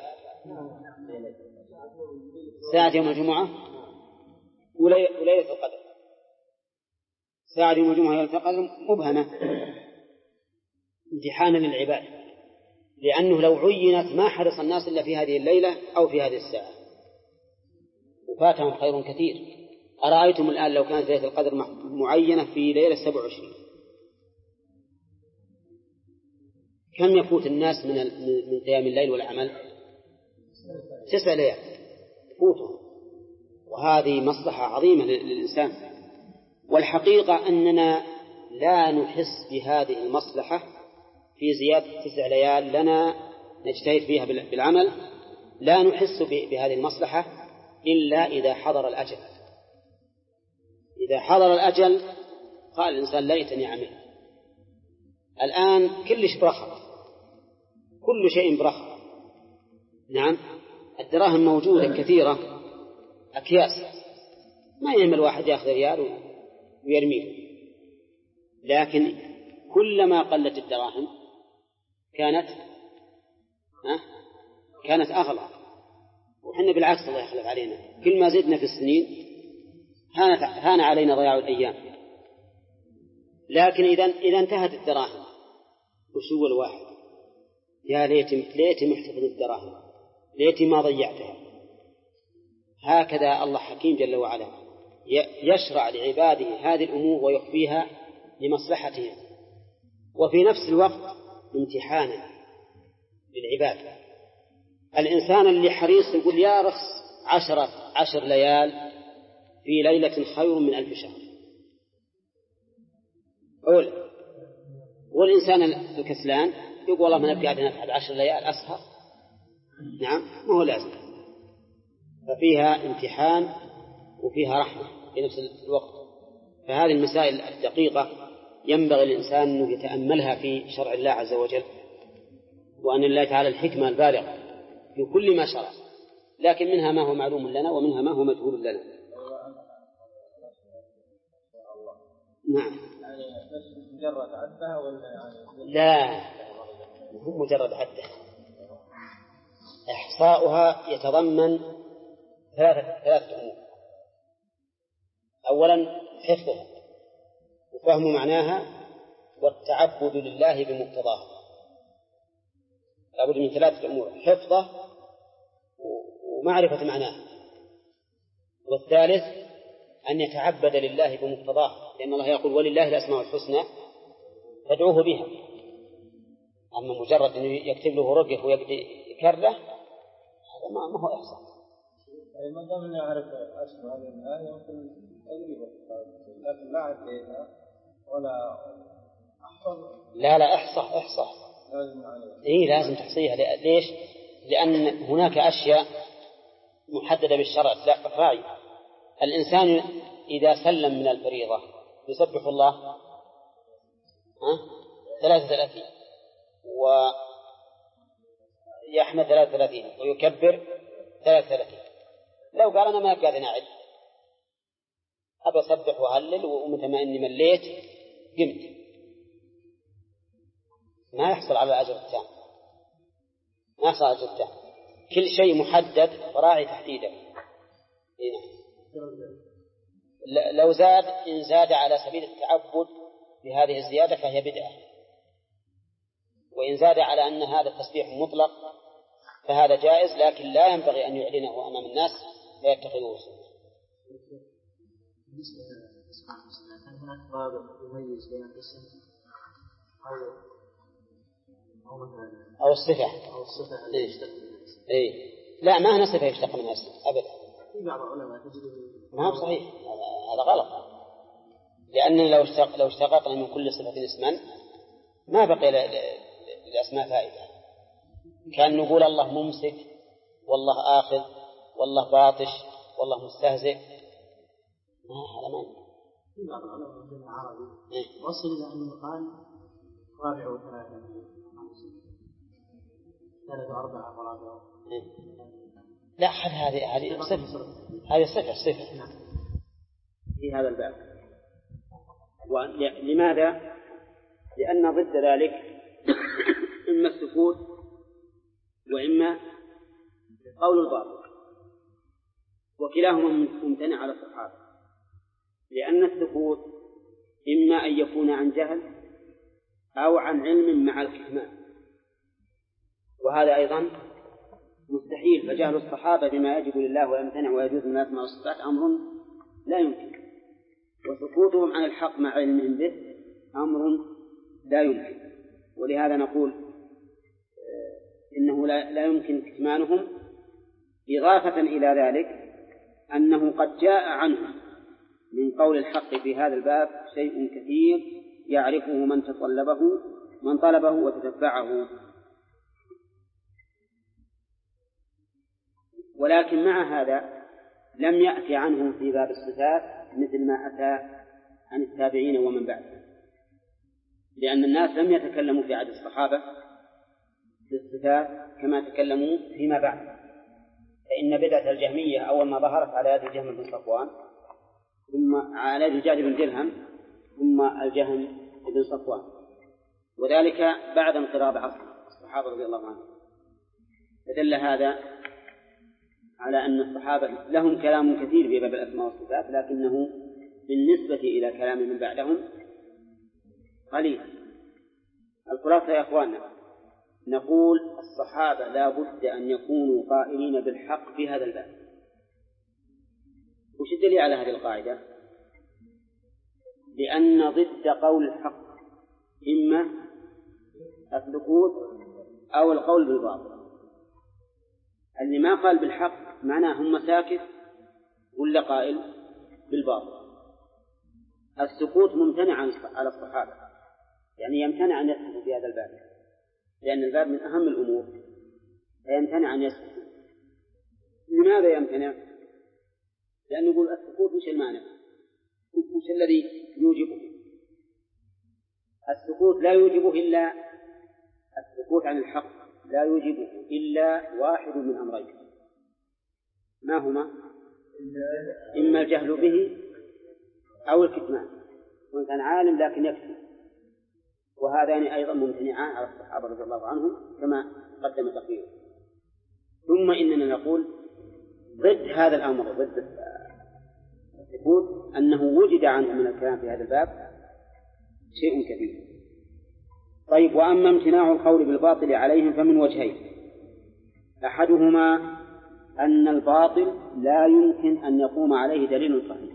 ساعة يوم الجمعة وليلة القدر. ساعة يوم الجمعة وليلة القدر مبهمة امتحانا للعباد، لأنه لو عينت ما حرص الناس إلا في هذه الليلة أو في هذه الساعة وفاتهم خير كثير. أرأيتم الآن لو كانت ليلة القدر معينة في ليلة سبع وعشرين كم يفوت الناس من من قيام الليل والعمل؟ تسع ليال فوتهم، وهذه مصلحة عظيمة للإنسان. والحقيقة أننا لا نحس بهذه المصلحة في زيادة تسع ليال لنا نجتهد فيها بالعمل، لا نحس بهذه المصلحة إلا إذا حضر الأجل. إذا حضر الأجل قال الإنسان ليتني عملت. الآن كلش برخص، كل شيء برخص. نعم، الدراهم موجودة كثيرة أكياس، ما يهم الواحد يأخذ ريال ويرميه، لكن كلما قلت الدراهم كانت ها كانت أغلى. وحنا بالعكس الله يخلف علينا، كل ما زدنا في السنين هان علينا ضياع الأيام. لكن إذا إذا انتهت الدراهم وش هو الواحد؟ يا ليت ليت محتفظ بالدراهم، ليت ما ضيعتها. هكذا الله حكيم جل وعلا يشرع لعباده هذه الأمور ويخفيها لمصلحتهم، وفي نفس الوقت امتحانا للعباد. الإنسان اللي حريص يقول يا رخص عشرة عشر ليال في ليلة خير من ألف شهر أولى، والإنسان الكسلان يقول والله ما نبقى عندنا أحد عشر ليال أسهر. نعم، ما هو لازم. ففيها امتحان وفيها رحمة في نفس الوقت. فهذه المسائل الدقيقة ينبغي الإنسان أنه يتأملها في شرع الله عز وجل، وأن الله تعالى الحكمة البالغة في كل ما شرع، لكن منها ما هو معلوم لنا ومنها ما هو مجهول لنا. نعم، مجرد عدها ولا يعني؟ لا، مو مجرد عدها. إحصاؤها يتضمن ثلاثة ثلاثة أمور. أولا حفظها وفهم معناها والتعبد لله بمقتضاها. لابد من ثلاثة أمور: حفظه ومعرفة معناه، والثالث أن يتعبد لله بمقتضاه، لأن الله يقول ولله الأسماء الحسنى فادعوه بها. أما مجرد أن يكتب له رقف ويكره هذا ما هو إحصاء. ما دام يعرف أسماء الله يمكن تقريبا، لكن لا عديها ولا أحفظ. لا لا إحصاء إحصاء لازم عليه. إيه لازم تحصيها. ليش؟ لأن هناك أشياء محددة بالشرع، لا راعي. الإنسان إذا سلم من الفريضة يسبح الله ها ثلاثة وثلاثين ويحمد ثلاثة وثلاثين ويكبر ثلاثة وثلاثين. لو قال أنا ما قاعد أعد أبى أسبح وأهلل ومتى ما إني مليت قمت، ما يحصل على الأجر التام، ما يحصل على الأجر التام. كل شيء محدد وراعي تحديده. لو زاد إن زاد على سبيل التعبد بهذه الزيادة فهي بدعة، وإن زاد على أن هذا التسبيح مطلق فهذا جائز، لكن لا ينبغي أن يعلنه أمام الناس فيتخذوه. بالنسبة لأسماء الحسنى هل هناك ضابط يميز بين الاسم أو أو مثلا أو الصفة أو الصفة اللي يشتق منها الاسم؟ إيه لا، ما هنا صفة يشتق منها اسم أبدا. في بعض العلماء تجد ما هو صحيح، هذا غلط، لأن لو اشتق لو اشتققنا من كل صفة اسما ما بقي للأسماء فائدة. كان نقول الله ممسك والله آخذ والله باطش والله مستهزئ، ما هذا ما في بعض العلماء في العربي وصل إلى أن يقال رابع وثلاثة ثلاثة وأربعة ورابع. لا، هذه هذه صفة، هذه صفة صفة في هذا الباب. ولماذا؟ لأن ضد ذلك إما السكوت وإما قول الباطل، وكلاهما ممتنع على الصحابة، لأن السكوت إما أن يكون عن جهل أو عن علم مع الكتمان، وهذا أيضا مستحيل. فجهل الصحابة بما يجب لله ويمتنع ويجوز من الأسماء والصفات أمر لا يمكن، وسكوتهم عن الحق مع علمهم به أمر لا يمكن. ولهذا نقول إنه لا يمكن كتمانهم، إضافة إلى ذلك أنه قد جاء عنهم من قول الحق في هذا الباب شيء كثير يعرفه من تطلبه من طلبه وتتبعه. ولكن مع هذا لم يأتي عنهم في باب الصفات مثل ما أتى عن التابعين ومن بعدهم، لأن الناس لم يتكلموا في عهد الصحابة في الصفات كما تكلموا فيما بعد. فإن بدعة الجهمية أول ما ظهرت على يد الجهم بن صفوان، ثم على يد الجاد بن درهم، ثم الجهم بن صفوان، وذلك بعد انقراض عصر الصحابة رضي الله عنهم. فدل هذا على أن الصحابة لهم كلام كثير في باب الأسماء والصفات، لكنه بالنسبة إلى كلام من بعدهم قليل. الخلاصة يا أخواننا، نقول الصحابة لا بد أن يكونوا قائلين بالحق في هذا الباب. وش الدليل على هذه القاعدة؟ لأن ضد قول الحق إما السكوت أو القول بالباطل. اللي ما قال بالحق معناه هم ساكت ولا قائل بالباطل. السكوت ممتنع على الصحابة، يعني يمتنع أن يسكتوا في هذا الباب، لأن الباب من أهم الأمور، فيمتنع أن يسكتوا. لماذا يمتنع؟ لأن يقول السكوت مش المانع، مش الذي يوجبه. السكوت لا يوجبه إلا السكوت عن الحق لا يوجبه إلا واحد من أمرين، ما هما؟ إما الجهل به أو الكتمان، وإن كان عالم لكن يكفي، وهذان أيضا ممتنعان على الصحابة رضي الله عنهم كما قدم تقريره. ثم إننا نقول ضد هذا الأمر، ضد السكوت، أنه وجد عنه من الكلام في هذا الباب شيء كثير. طيب، وأما امتناع القول بالباطل عليهم فمن وجهين: أحدهما أن الباطل لا يمكن أن يقوم عليه دليل صحيح.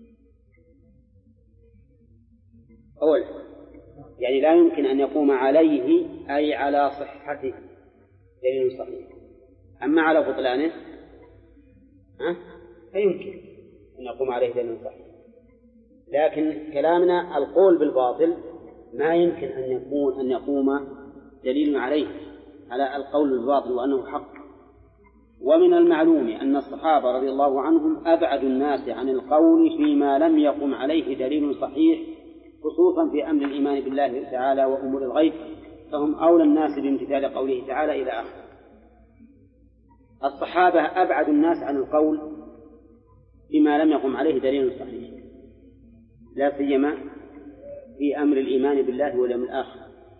أولا يعني لا يمكن أن يقوم عليه أي على صحته دليل صحيح، أما على بطلانه ها فيمكن أن يقوم عليه دليل صحيح. لكن كلامنا القول بالباطل ما يمكن أن يكون أن يقوم دليل عليه على القول بالباطل وأنه حق، ومن المعلوم أن الصحابة رضي الله عنهم أبعد الناس عن القول فيما لم يقم عليه دليل صحيح، خصوصا في أمر الإيمان بالله تعالى وأمور الغيب، فهم أولى الناس بامتثال قوله تعالى إلى آخره. الصحابة أبعد الناس عن القول فيما لم يقم عليه دليل صحيح، لا سيما في أمر الإيمان بالله واليوم الآخر،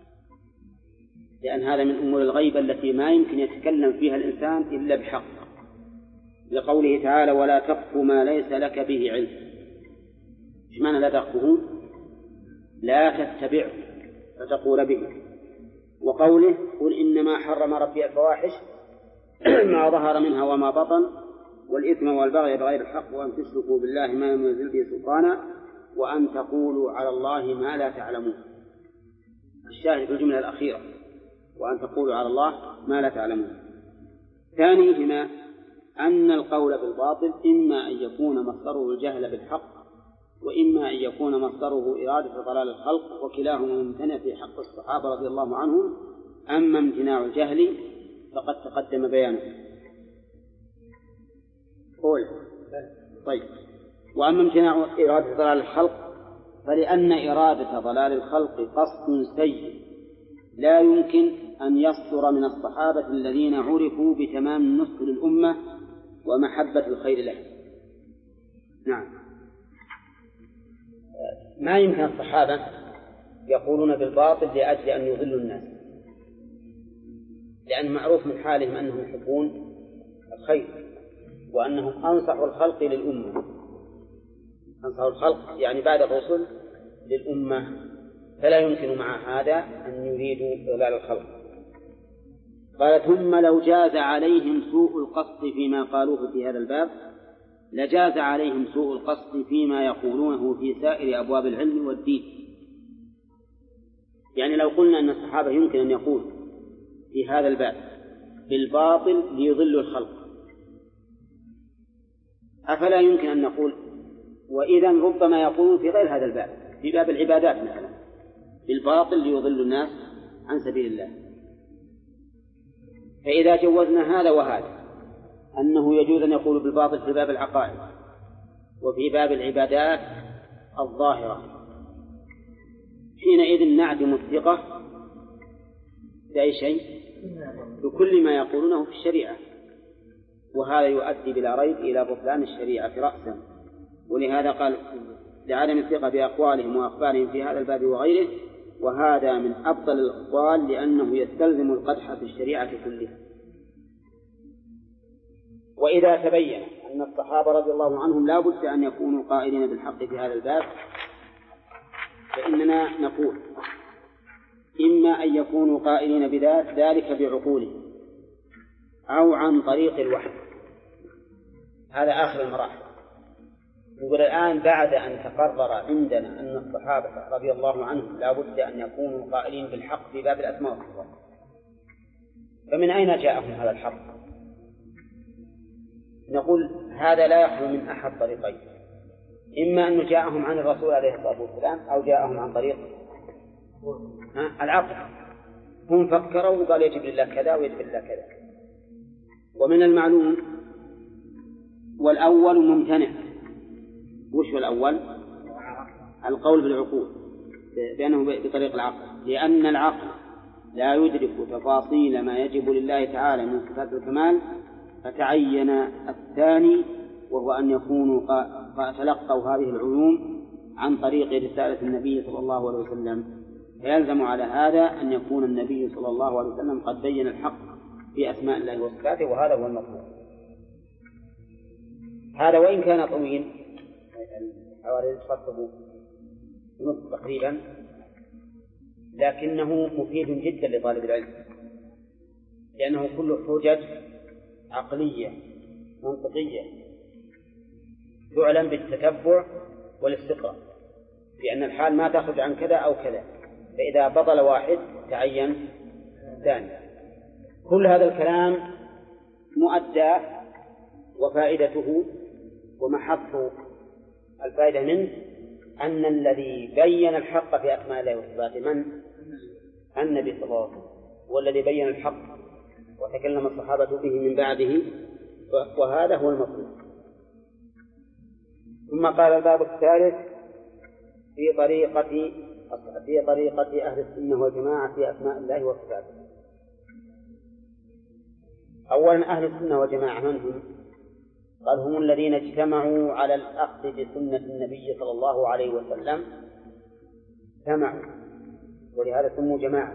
لأن هذا من أمور الغيب التي ما يمكن يتكلم فيها الإنسان إلا بحق، لقوله تعالى ولا تقف ما ليس لك به علم. إيش معنى لا تقفه؟ لا تتبعه فتقول به. وقوله قل إنما حرم ربي الفواحش ما ظهر منها وما بطن والإثم والبغي بغير الحق وأن تشركوا بالله ما لم ينزل به سلطانا وأن تقولوا على الله ما لا تعلمون. الشاهد في الجملة الأخيرة وأن تقولوا على الله ما لا تعلمون. ثانيهما أن القول بالباطل إما أن يكون مصدره الجهل بالحق وإما أن يكون مصدره إرادة ضلال الخلق، وكلاهما ممتنع في حق الصحابة رضي الله عنهم. أما امتناع الجهل فقد تقدم بيانه. قول طيب. وأما امتناع إرادة ضلال الخلق فلأن إرادة ضلال الخلق قصد سيء لا يمكن أن يصدر من الصحابة الذين عرفوا بتمام النصح للأمة ومحبة الخير له. نعم. ما يمكن الصحابة يقولون بالباطل لأجل أن يضلوا الناس، لأن معروف من حالهم أنهم يحبون الخير وأنهم أنصح الخلق للأمة، أنصح الخلق يعني بعد الرسل للأمة، فلا يمكن مع هذا أن يريدوا إضلال الخلق. قال ثم لو جاز عليهم سوء القصد فيما قالوه في هذا الباب لجاز عليهم سوء القصد فيما يقولونه في سائر أبواب العلم والدين. يعني لو قلنا أن الصحابة يمكن أن يقول في هذا الباب بالباطل ليضلوا الخلق، أفلا يمكن أن نقول وإذا ربما يقولون في غير هذا الباب في باب العبادات مثلا بالباطل ليضلوا الناس عن سبيل الله؟ فإذا جوزنا هذا وهذا أنه يجوز أن يقول بالباطل في باب العقائد وفي باب العبادات الظاهرة، حينئذ نعدم الثقة بأي شيء بكل ما يقولونه في الشريعة، وهذا يؤدي بلا ريب إلى بطلان الشريعة رأسا. ولهذا قال لعدم الثقة بأقوالهم وأخبارهم في هذا الباب وغيره، وهذا من أفضل الأقوال لأنه يستلزم القدح في الشريعة كلها. وإذا تبين أن الصحابة رضي الله عنهم لا بد أن يكونوا قائلين بالحق في هذا الباب فإننا نقول إما أن يكونوا قائلين بذلك بعقولهم أو عن طريق الوحي. هذا آخر المراحل. نقول الآن بعد أن تقرر عندنا أن الصحابة رضي الله عنهم لا بد أن يكونوا قائلين بالحق في باب الأسماء والصفات، فمن أين جاءهم هذا الحق؟ نقول هذا لا يخلو من أحد طريقين، إما أنه جاءهم عن الرسول عليه الصلاة والسلام أو جاءهم عن طريق العقل، هم فكروا وقال يجب لله كذا ويجب لله كذا. ومن المعلوم والأول ممتنع. وش هو الأول؟ القول بالعقول بأنه بطريق العقل، لأن العقل لا يدرك تفاصيل ما يجب لله تعالى من صفات الكمال، فتعين الثاني وهو أن يكونوا تلقوا هذه العلوم عن طريق رسالة النبي صلى الله عليه وسلم، فيلزم على هذا أن يكون النبي صلى الله عليه وسلم قد بين الحق في أسماء الله وصفاته، وهذا هو المطلوب. هذا وإن كان طويل حوالي خطه نصف تقريبا، لكنه مفيد جدا لطالب العلم، لأنه كله حجج عقلية منطقية تعلم بالتتبع والاستقراء، لأن الحال ما تخرج عن كذا أو كذا، فإذا بطل واحد تعين ثاني. كل هذا الكلام مؤدى وفائدته ومحط الفائدة منه أن الذي بين الحق في أسماء الله وصفاته من؟ النبي صلى الله عليه وسلم، والذي بين الحق وتكلم الصحابة به من بعده وهذا هو المطلوب. ثم قال الباب الثالث في طريقة في طريقة أهل السنة والجماعة في أسماء الله وصفاته. أولا أهل السنة والجماعة من هم؟ قال هم الذين اجتمعوا على الأخذ بسنة النبي صلى الله عليه وسلم، اجتمعوا ولهذا سموا جماعة،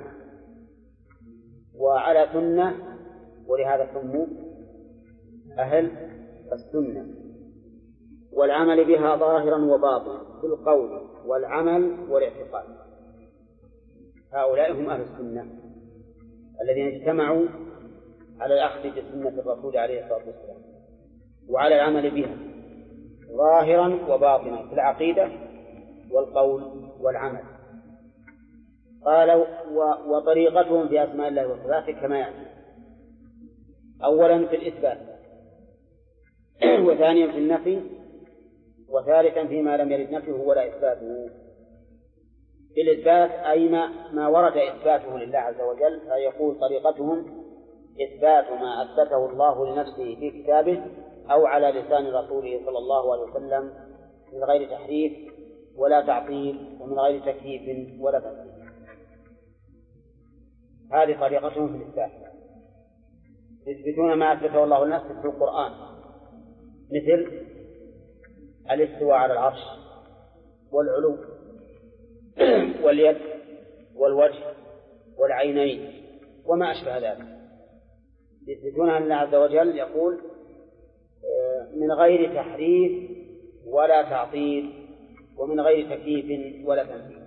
وعلى سنة ولهذا سموا أهل السنة، والعمل بها ظاهرا وباطنا في القول والعمل والاعتقاد. هؤلاء هم أهل السنة الذين اجتمعوا على الأخذ بسنة الرسول عليه الصلاة والسلام وعلى العمل بها ظاهرا وباطنا في العقيدة والقول والعمل. قالوا وطريقتهم في أسماء الله وصفاته كما يعني: أولا في الإثبات، وثانيا في النفي، وثالثا فيما لم يرد نفيه ولا إثباته. في الإثبات أي ما, ما ورد إثباته لله عز وجل، فيقول طريقتهم إثبات ما أثبته الله لنفسه في كتابه أو على لسان رسوله صلى الله عليه وسلم من غير تحريف ولا تعطيل ومن غير تكييف ولا تمثيل. هذه طريقتهم في الإثبات، يثبتون ما أثبته الله لنفسه في القرآن، مثل الاستواء على العرش والعلو واليد والوجه والعينين وما أشبه ذلك، يثبتون أن الله عز وجل يقول من غير تحريف ولا تعطيل ومن غير تكييف ولا تمثيل.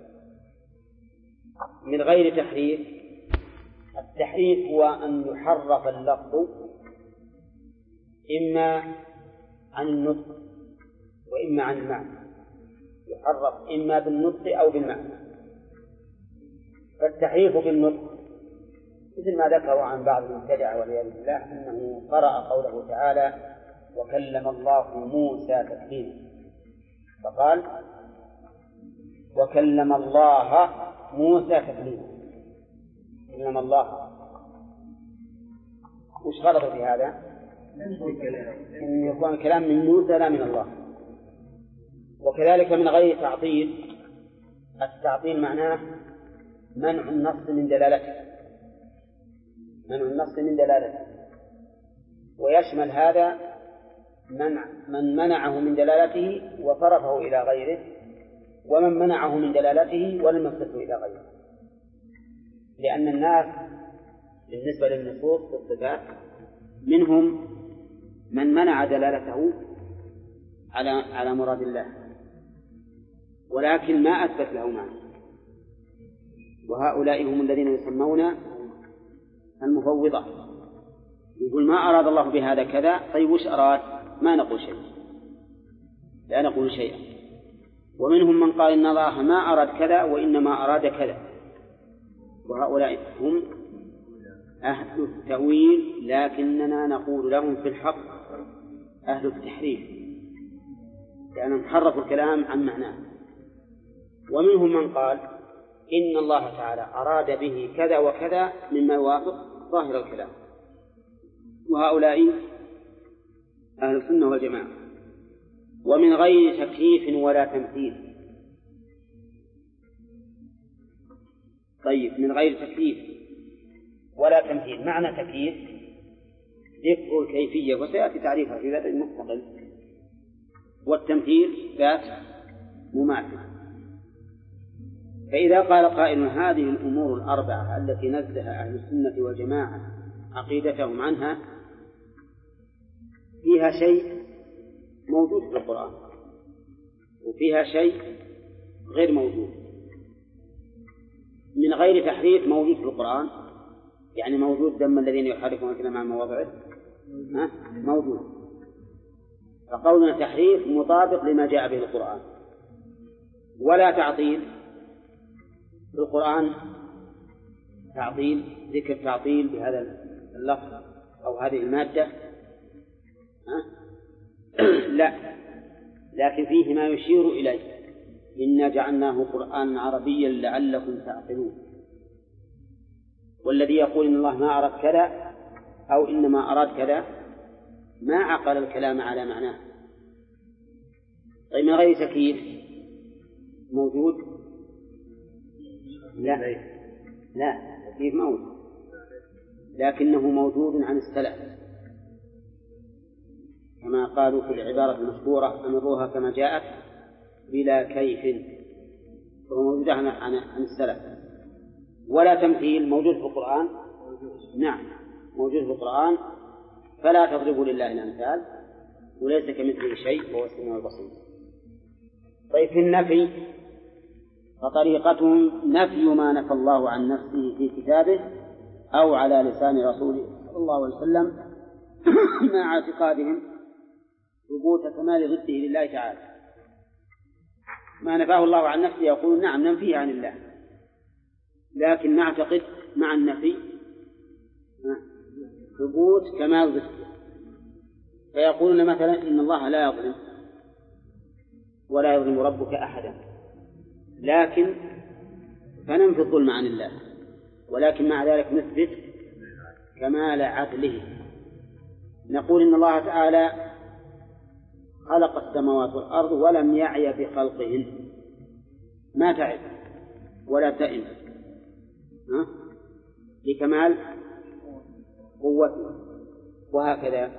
من غير تحريف، التحريف هو أن يحرف اللفظ إما عن النطق وإما عن المعنى، يحرف إما بالنطق أو بالمعنى. فالتحريف بالنطق مثل ما ذكروا عن بعض المبتدعة والعياذ بالله أنه قرأ قوله تعالى وكلم الله موسى تكليما، فقال وكلم الله موسى تكليما، كلم الله. وش غلط في هذا؟ إن يكون الكلام من موسى لا من الله. وكذلك من غير تعطيل، التعطيل معناه منع النص من دلالته، منع النص من دلالته، ويشمل هذا منع من منعه من دلالته وصرفه إلى غيره، ومن منعه من دلالته ولم يصرفه إلى غيره. لأن الناس بالنسبة للنصوص والصفات منهم من منع دلالته على على مراد الله ولكن ما أثبت له معنى، وهؤلاء هم الذين يسمون المفوضة. يقول ما أراد الله بهذا كذا، طيب وش أراد؟ ما نقول شيء، لا نقول شيئا. ومنهم من قال إن الله ما أراد كذا وإنما أراد كذا، وهؤلاء هم أهل التأويل، لكننا نقول لهم في الحق أهل التحريف، لأنهم حرفوا الكلام عن معناه. ومنهم من قال إن الله تعالى أراد به كذا وكذا مما يوافق ظاهر الكلام، وهؤلاء أهل السنة والجماعة. ومن غير تكييف ولا تمثيل. طيب من غير تكييف ولا تمثيل، معنى تكييف ذكر الكيفية وسيأتي تعريفها في ذات المستقل، والتمثيل ذات مماثل. فإذا قال قائل هذه الأمور الأربعة التي نزه أهل السنة والجماعة عقيدتهم عنها فيها شيء موجود في القرآن وفيها شيء غير موجود. من غير تحريف موجود في القرآن، يعني موجود ذم الذين يحرفون الكلام عن مواضعه موجود، فقولنا تحريف مطابق لما جاء به القرآن. ولا تعطيل في القرآن، تعطيل ذكر تعطيل بهذا اللفظ أو هذه المادة لا، لكن فيه ما يشير إليه إنا جعلناه قرآنا عربيا لعلكم تعقلون. والذي يقول إن الله ما أراد كذا أو إنما أراد كذا ما عقل الكلام على معناه. طيب من غير تكييف موجود؟ لا لا تكييف موجود، لكنه موجود عن السلف كما قالوا في العبارة المشهورة أمروها كما جاءت بلا كيف، فهو موجود عن عن السلف. ولا تمثيل موجود في القرآن، نعم موجود في القرآن، فلا تضربوا لله الأمثال وليس كمثله شيء وهو السميع البصير. طيب في النفي فطريقتهم نفي ما نفى الله عن نفسه في كتابه أو على لسان رسوله صلى الله عليه وسلم مع اعتقادهم ثبوت كمال ضده لله تعالى. ما نفاه الله عن نفسه يقول نعم ننفيه عن الله، لكن نعتقد مع النفي ثبوت كمال ضده. فيقولون مثلا إن الله لا يظلم ولا يظلم ربك أحدا، لكن فننفي الظلم عن الله، ولكن مع ذلك نثبت كمال عدله. نقول إن الله تعالى خلق السماوات والأرض ولم يعي بخلقهن، ما تعب ولا تئن لكمال قوته، وهكذا.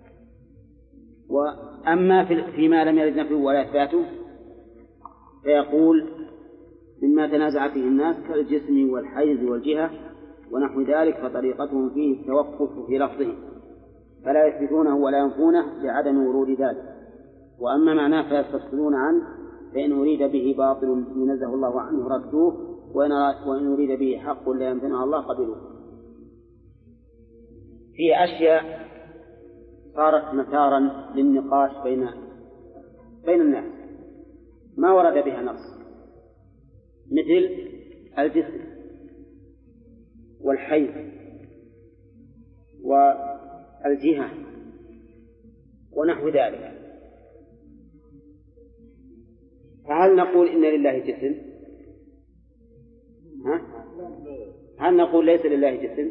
وأما فيما لم يرد نفيه ولا إثباته فيقول مما تنازع فيه الناس كالجسم والحيز والجهة ونحو ذلك، فطريقتهم فيه التوقف في لفظه فلا يثبتونه ولا ينفونه لعدم ورود ذلك. وأما معناه فيستفصلون عنه، فإن أريد به باطل ينزه الله عنه ردوه، وإن أريد به حق لا يمتنع الله قبلوه. في أشياء صارت مثارا للنقاش بين بين الناس ما ورد بها نص، مثل الجسم والحيز والجهة ونحو ذلك. فهل نقول إن لله جسم؟ ها؟ هل نقول ليس لله جسم؟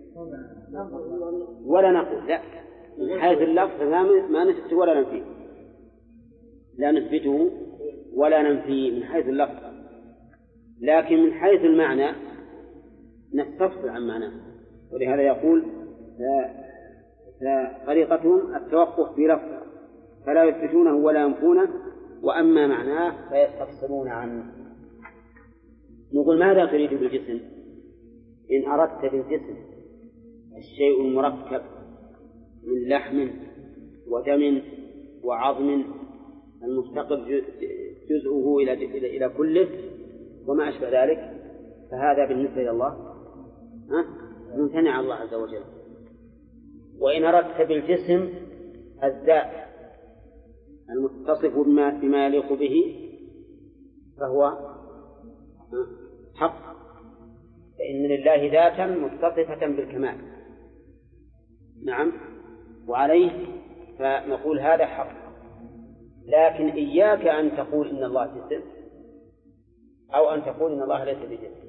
ولا نقول لا، من حيث اللفظ ما نثبته ولا ننفيه، لا نثبته ولا ننفيه من حيث اللفظ، لكن من حيث المعنى نستفصل عن معناه. ولهذا يقول طريقتهم التوقف في لفظ فلا يثبتونه ولا ينفونه، وأما معناه فيستفصلون عنه. نقول ماذا تريد بالجسم؟ إن أردت بالجسم الشيء المركب من لحم ودم وعظم المفتقر جزءه إلى إلى كله وما أشبه ذلك، فهذا بالنسبة إلى الله ممتنع الله عز وجل. وإن أردت بالجسم الذات المتصف بما, بما يليق به فهو حق، فإن لله ذاتا متصفة بالكمال، نعم، وعليه فنقول هذا حق. لكن إياك أن تقول إن الله جسم أو أن تقول إن الله ليس بجسم،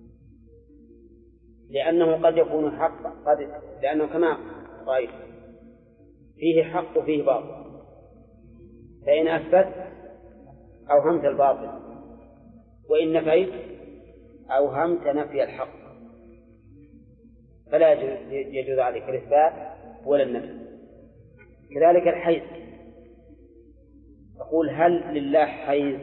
لأنه قد يكون حقا، قد لأنه كما رأيت فيه حق وفيه باطل، فإن أثبت أوهمت الباطل، وإن نفيت أوهمت نفي الحق، فلا يجوز عليك الإثبات ولا النفي. كذلك الحيز، تقول هل لله حيز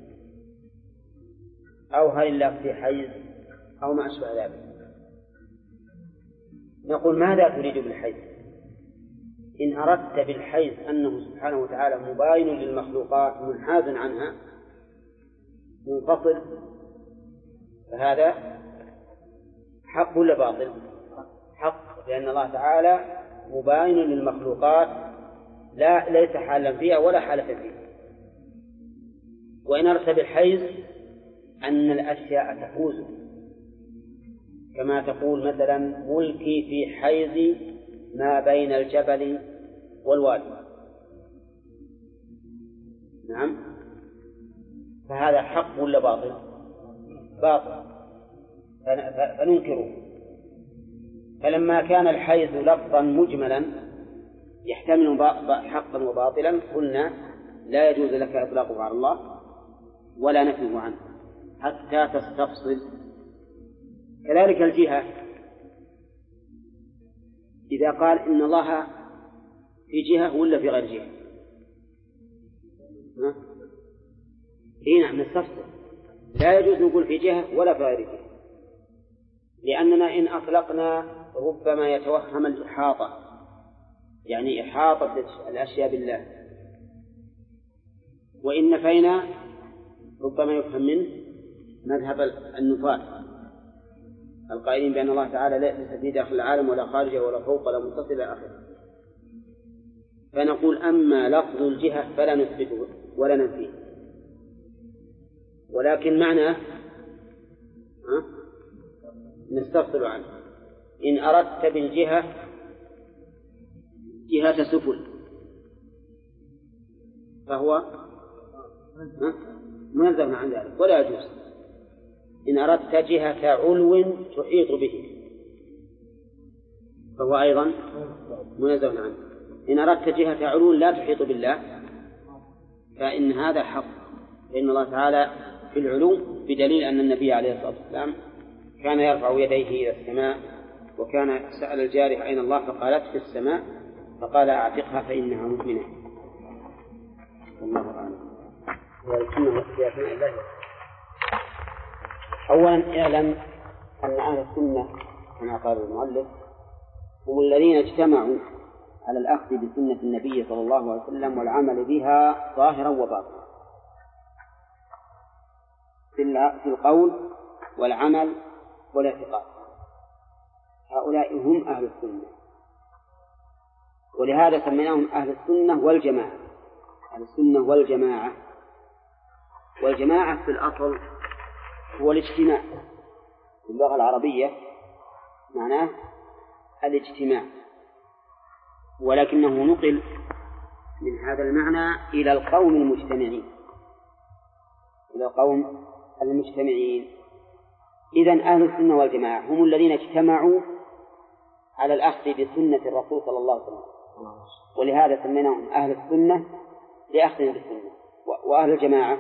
أو هل الله في حيز أو ما أشبه ذلك. نقول ماذا تريد بالحيز؟ إن أردت بالحيز أنه سبحانه وتعالى مباين للمخلوقات منحاز عنها منفصل، فهذا حق ولا باطل؟ حق، لأن الله تعالى مباين للمخلوقات لا ليس حالا فيها ولا حالة فيها. وإن أردت بالحيز أن الأشياء تحوز، كما تقول مثلا ملكي في حيز ما بين الجبل والوادي، نعم، فهذا حق ولا باطل؟ باطل، فننكره. فلما كان الحيز لفظا مجملا يحتمل حقا وباطلا قلنا لا يجوز لك إطلاقه على الله ولا نفيه عنه حتى تستفصل. كذلك الجهة، إذا قال إن الله في جهة ولا في غير جهة، ها؟ إيه نعم نستفصل، لا يجوز نقول في جهة ولا في غير جهة، لأننا إن أطلقنا ربما يتوهم الإحاطة، يعني إحاطة الأشياء بالله، وإن نفينا ربما يفهم منه مذهب النفاة القائلين بأن الله تعالى ليس في داخل العالم ولا خارجه ولا فوق ولا متصل إلى آخره. فنقول أما لفظ الجهة فلا نثبته ولا ننفيه، ولكن معناه نستفصل عنه. إن أردت بالجهة جهة سفل فهو منزه عن ذلك ولا يجوز. إن أردت جهة علو تحيط به فهو أيضا منزه عنه. إن أردت جهة علو لا تحيط بالله فإن هذا حق، لأن الله تعالى في العلو بدليل أن النبي عليه الصلاة والسلام كان يرفع يديه إلى السماء، وكان سأل الجارية أين الله فقالت في السماء، فقال أعتقها فإنها مؤمنة. والله أعلم. أولا اعلم أن أهل السنة كما قال المؤلف هم الذين اجتمعوا على الأخذ بسنة النبي صلى الله عليه وسلم والعمل بها ظاهرا وباطنا في القول والعمل والاعتقاد. هؤلاء هم أهل السنة، ولهذا سميناهم أهل السنة والجماعة. أهل السنة والجماعة، والجماعة في الأصل هو الاجتماع في اللغة العربية، معناه الاجتماع، ولكنه نقل من هذا المعنى إلى القوم المجتمعين إلى القوم المجتمعين. إذن أهل السنة والجماعة هم الذين اجتمعوا على الأخذ بسنة الرسول صلى الله عليه وسلم، ولهذا سميناهم أهل السنة لأخذهم بالسنة. وأهل الجماعة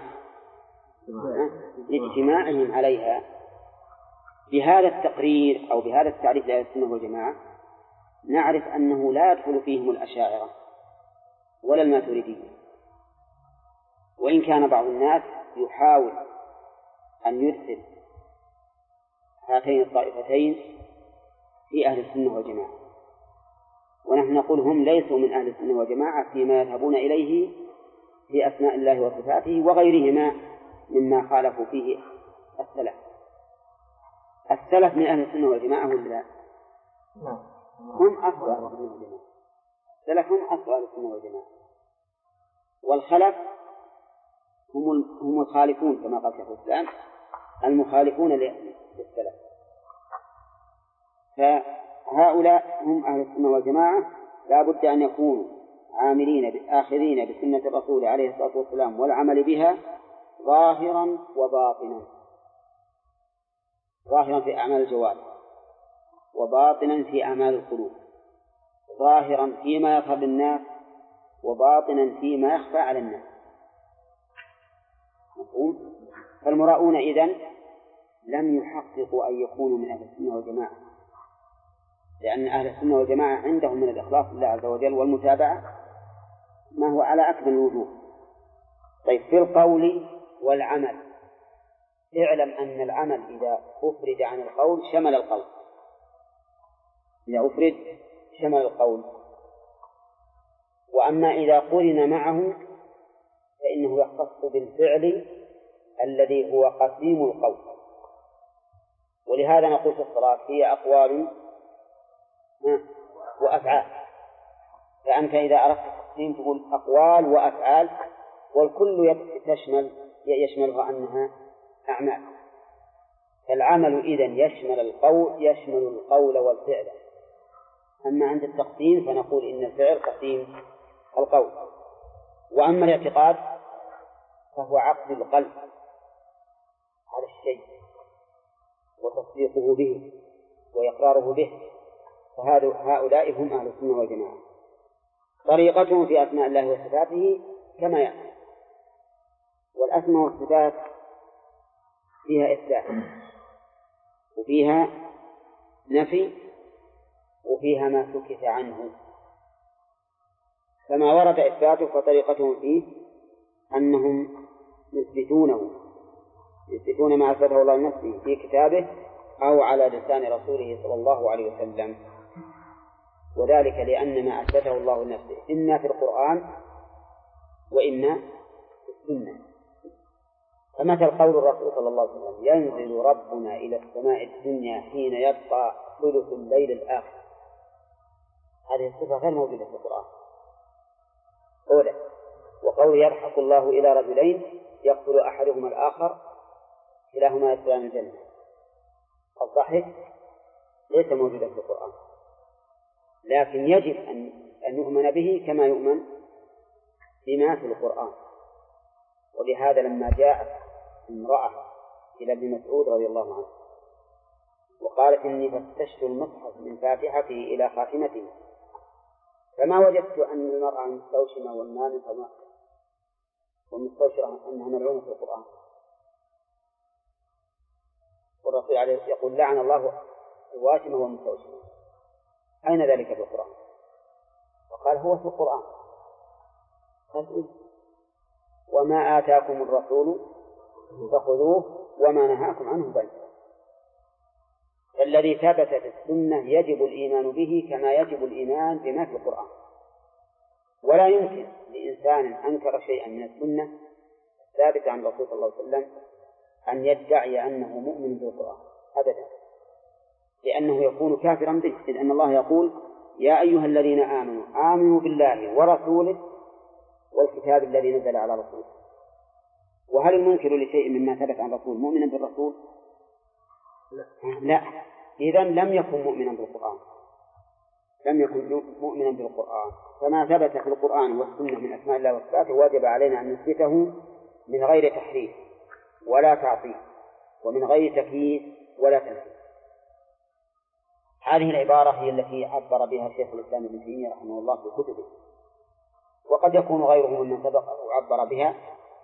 لاجتماعهم عليها. بهذا التقرير أو بهذا التعريف لأهل السنة والجماعة نعرف أنه لا يدخل فيهم الأشاعرة ولا الماتريدية، وإن كان بعض الناس يحاول أن يرسل هاتين الطائفتين في أهل السنة والجماعة، ونحن نقول هم ليسوا من أهل السنة والجماعة فيما يذهبون إليه في أسماء الله وصفاته وغيرهما مما خالفوا فيه السلف. السلف من أهل السنة والجماعة ولا لا؟ هم أصل أهل السنة والجماعة. السلف هم أصل أهل السنة والجماعة، والخلف هم هم الخالفون كما قال شيخ الإسلام، المخالفون للسلف. فهؤلاء هم أهل السنة والجماعة، لا بد أن يكونوا عاملين آخذين بسنة الرسول عليه الصلاة والسلام والعمل بها ظاهرا وباطنا، ظاهرا في أعمال الجوارح وباطنا في أعمال القلوب، ظاهرا فيما يظهر للناس وباطنا فيما يخفى على الناس. مفهوم؟ فالمراؤون إذن لم يحققوا أن يكونوا من أهل السنة والجماعة، لأن أهل السنة والجماعة عندهم من الإخلاص لله عز وجل والمتابعة ما هو على أكمل الوجوه. طيب، في القول والعمل اعلم أن العمل إذا أفرد عن القول شمل القول، إذا أفرد شمل القول، وأما إذا قرن معه فإنه يختص بالفعل الذي هو قسيم القول. ولهذا نقول في الصلاة هي أقوال وأفعال، فأنت إذا أردت التقسيم تقول أقوال وأفعال، والكل تشمل يشملها أنها أعمال. العمل إذن يشمل القول يشمل القول والفعل. أما عند التقسيم فنقول إن الفعل قسيم القول. وأما الاعتقاد فهو عقد القلب على الشيء وتصديقه به وإقراره به، فهؤلاء هم أهل السنة والجماعة. طريقتهم في أسماء الله وصفاته كما يأتي. والأسماء والصفات فيها إثبات وفيها نفي وفيها ما سكت عنه. فما ورد إثباته فطريقتهم فيه أنهم يثبتونه يثبتون ما أثبته الله لنفسه في كتابه أو على لسان رسوله صلى الله عليه وسلم، وذلك لأن ما أثبته الله لنفسه إما في القرآن وإما في السنة. فمثل قول الرسول صلى الله عليه وسلم: ينزل ربنا إلى السماء الدنيا حين يبقى ثلث الليل الآخر، هذه الصفة غير موجودة في القرآن. أولا. وقول يضحك الله إلى رجلين يقتل أحدهما الآخر كلاهما يدخلان الجنة، الضحك ليس موجودا في القرآن، لكن يجب أن أن يؤمن به كما يؤمن بما في القرآن. ولهذا لما جاءت امرأة إلى ابن مسعود رضي الله عنه وقالت: إني فتشت المصحف من فاتحته إلى خاتمته فما وجدت أن المرأة مستوشمة والنام فما والمستوشرة أنها ملعونة في القرآن. والرسول عليه يقول: لعن الله الواشمة والمستوشمة. أين ذلك في القرآن؟ وقال: هو في القرآن. قال: وما آتاكم الرسول فخذوه وما نهاكم عنه فانتهوا. الذي ثبت في السنة يجب الإيمان به كما يجب الإيمان بما في القرآن، ولا يمكن لإنسان أنكر شيئا من السنة الثابت عن الرسول صلى الله عليه وسلم أن يدعي أنه مؤمن بالقرآن أبدا، لأنه يكون كافرا به، إذ أن الله يقول: يا أيها الذين آمنوا آمنوا بالله ورسوله والكتاب الذي نزل على رسوله. وهل المنكر لشيء مما ثبت عن الرسول مؤمنا بالرسول؟ لا. إذن لم يكن مؤمنا بالقرآن، لم يكن مؤمنا بالقرآن. فما ثبت في القرآن والسنة من أسماء الله وصفاته واجب علينا أن نثبته من غير تحريف ولا تعطيل ومن غير تكييف ولا تمثيل. هذه العبارة هي التي عبر بها شيخ الإسلام ابن تيمية رحمه الله في كتبه، وقد يكون غيره ممن سبق وعبر بها،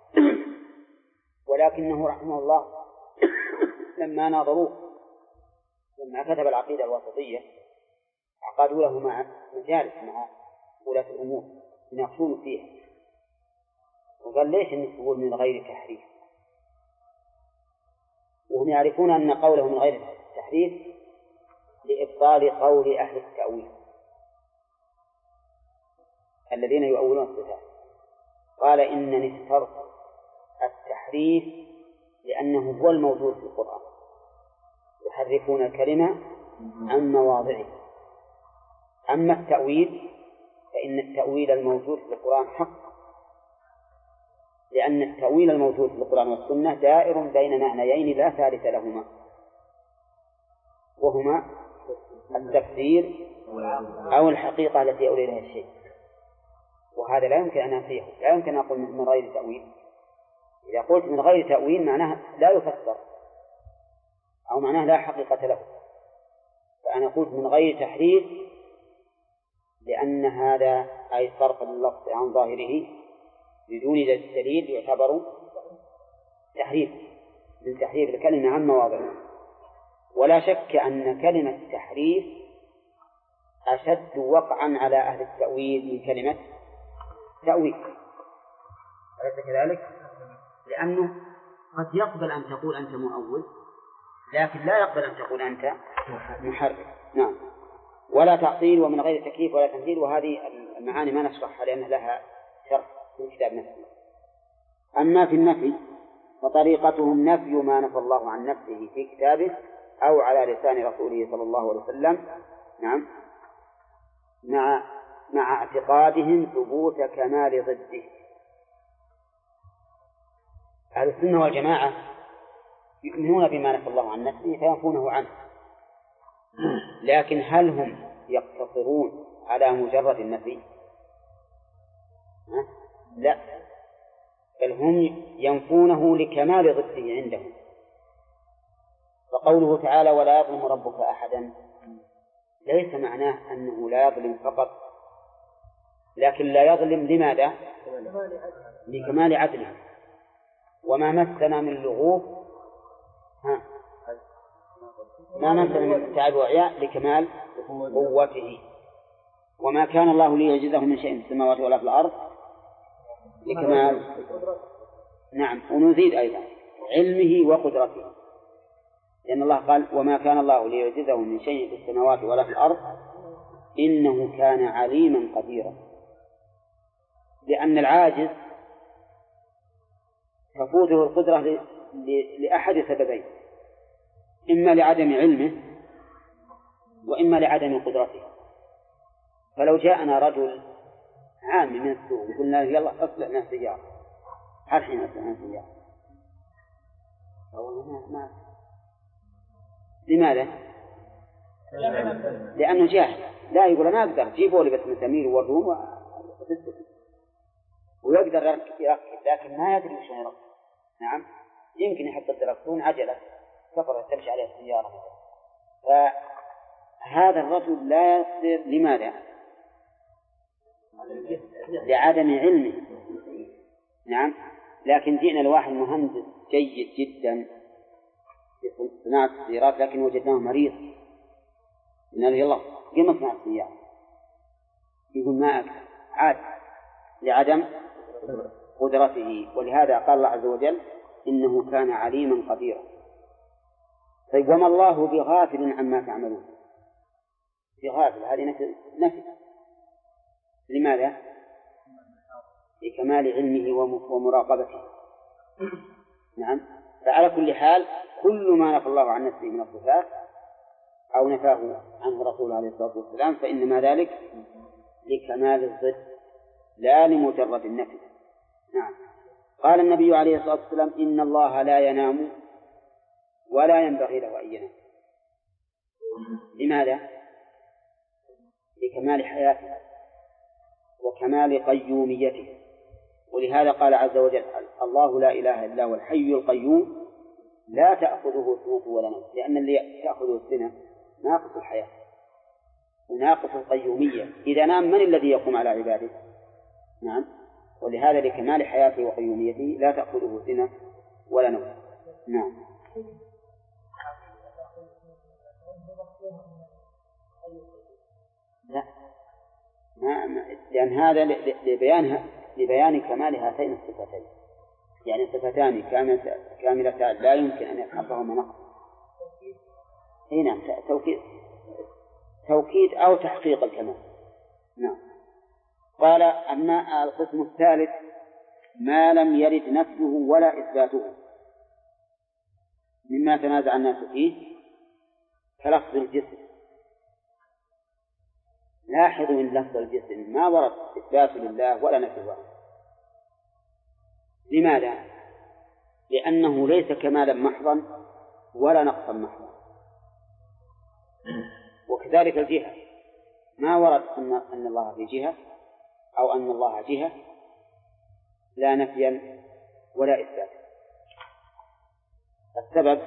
ولكنه رحمه الله لما ناظروه لما كتب العقيدة الواسطية عقدوا له مع مجالس مع ولاة الأمور يناقشون فيها، وقال: ليش إنك تقول من غير تحريف؟ وهم يعرفون أن قوله من غير تحريف لإبطال قول أهل التأويل الذين يؤولون الصفات. قال: إنني اخترت التحريف لأنه هو الموجود في القرآن، يحرفون الكلمة عن مواضعه. أما التأويل فإن التأويل الموجود في القرآن حق، لأن التأويل الموجود في القرآن والسنة دائر بين معنيين لا ثالث لهما، وهما التفسير أو الحقيقة التي يؤول إليها الشيء، وهذا لا يمكن أن أنفيه، لا يمكن أن أقول من غير تأويل. إذا قلت من غير تأويل معناه لا يفسر أو معناه لا حقيقة له، فأنا قلت من غير تحريف لأن هذا أي صرف اللفظ عن ظاهره بدون دليل يعتبر تحريف من تحريف الكلمة عن مواضعه. ولا شك أن كلمة تحريف أشد وقعا على أهل التأويل من كلمة تأويل، أليس كذلك؟ لأنه قد يقبل أن تقول أنت مؤول لكن لا يقبل أن تقول أنت محرف. نعم. ولا تعطيل ومن غير تكييف ولا تمثيل، وهذه المعاني ما نشرحها لأن لها شرح في الكتاب نفسه. أما في النفي فطريقتهم نفي ما نفى الله عن نفسه في كتابه أو على لسان رسوله صلى الله عليه وسلم. نعم. مع مع اعتقادهم ثبوت كمال ضده. أهل السنة والجماعة يؤمنون بما نفى الله عن نفسه فينفونه عنه، لكن هل هم يقتصرون على مجرد النفي؟ لا، بل هم ينفونه لكمال ضده عندهم. فقوله تعالى: ولا يظلم ربك أحدا، ليس معناه أنه لا يظلم فقط، لكن لا يظلم. لماذا؟ لكمال عدله. وما مسنا من لغوب ها ما مسنا من تعب وعياء لكمال قوته. وما كان الله ليعجزه من شيء في السماوات ولا في الأرض لكمال نعم ونزيد أيضا علمه وقدرته، لأن الله قال وما كان الله ليعجزه من شيء في السماوات ولا في الأرض إنه كان عليما قديرا. لأن العاجز تفوته القدرة لأحد سببين، إما لعدم علمه وإما لعدم قدرته. فلو جاءنا رجل عام من السوق وقلنا يلا أصلح لنا سيارة، هل حين أصلح لنا سيارة؟ ما ما لماذا؟ لأنه جاهل، لا يقول أنا أقدر جيبوا لي بس مسامير وورون ويقدر يركب، لكن ما يدري وش يركب. نعم يمكن يحط الدركسون عجلة سفر تمشي عليها السيارة. فهذا الرجل لا يصير. لماذا؟ لعدم علمه. نعم لكن جئنا لواحد مهندس جيد جدا في صناعة السيارات لكن وجدناه مريض، قلنا له يلا قم اصنع السيارة، يقول ما أقدر عاد لعدم قدرته. ولهذا قال الله عز وجل إنه كان عليما قديرا. طيب وما الله بغافل عما تعملون؟ بغافل هذه نفي, نفي. لماذا؟ لكمال علمه ومراقبته. نعم فعلى كل حال كل ما نفى الله عن نفسه من الصفات أو نفاه عنه رسوله عليه الصلاة والسلام فإنما ذلك لكمال الضد لا لمجرد النفي. نعم قال النبي عليه الصلاة والسلام إن الله لا ينام ولا ينبغي له أن ينام. لماذا؟ لكمال حياته وكمال قيوميته. ولهذا قال عز وجل الله لا إله إلا هو الحي القيوم لا تأخذه سنة ولا نوم، لأن اللي تأخذه السنة ناقص الحياة وناقص القيومية. إذا نام من الذي يقوم على عباده؟ نعم ولهذا لكمال حياته وقيوميته لا تأخذه سنة ولا نوم. نعم لا ما لأن هذا لبيان لبيان كمال هاتين الصفتين، يعني صفتان كاملتان لا يمكن أن يتحققهما نقص. هنا توكيد توكيد أو تحقيق الكمال. نعم قال أما القسم الثالث ما لم يرد نفيه ولا إثباته مما تنازع الناس فيه كلفظ الجسم. لاحظوا إن لفظ الجسم ما ورد إثبات لله ولا نفيه. لماذا؟ لأنه ليس كمالا محضا ولا نقصا محضا. وكذلك الجهة ما ورد أن الله في جهة أو أن الله جهة لا نفيا ولا إثبات. السبب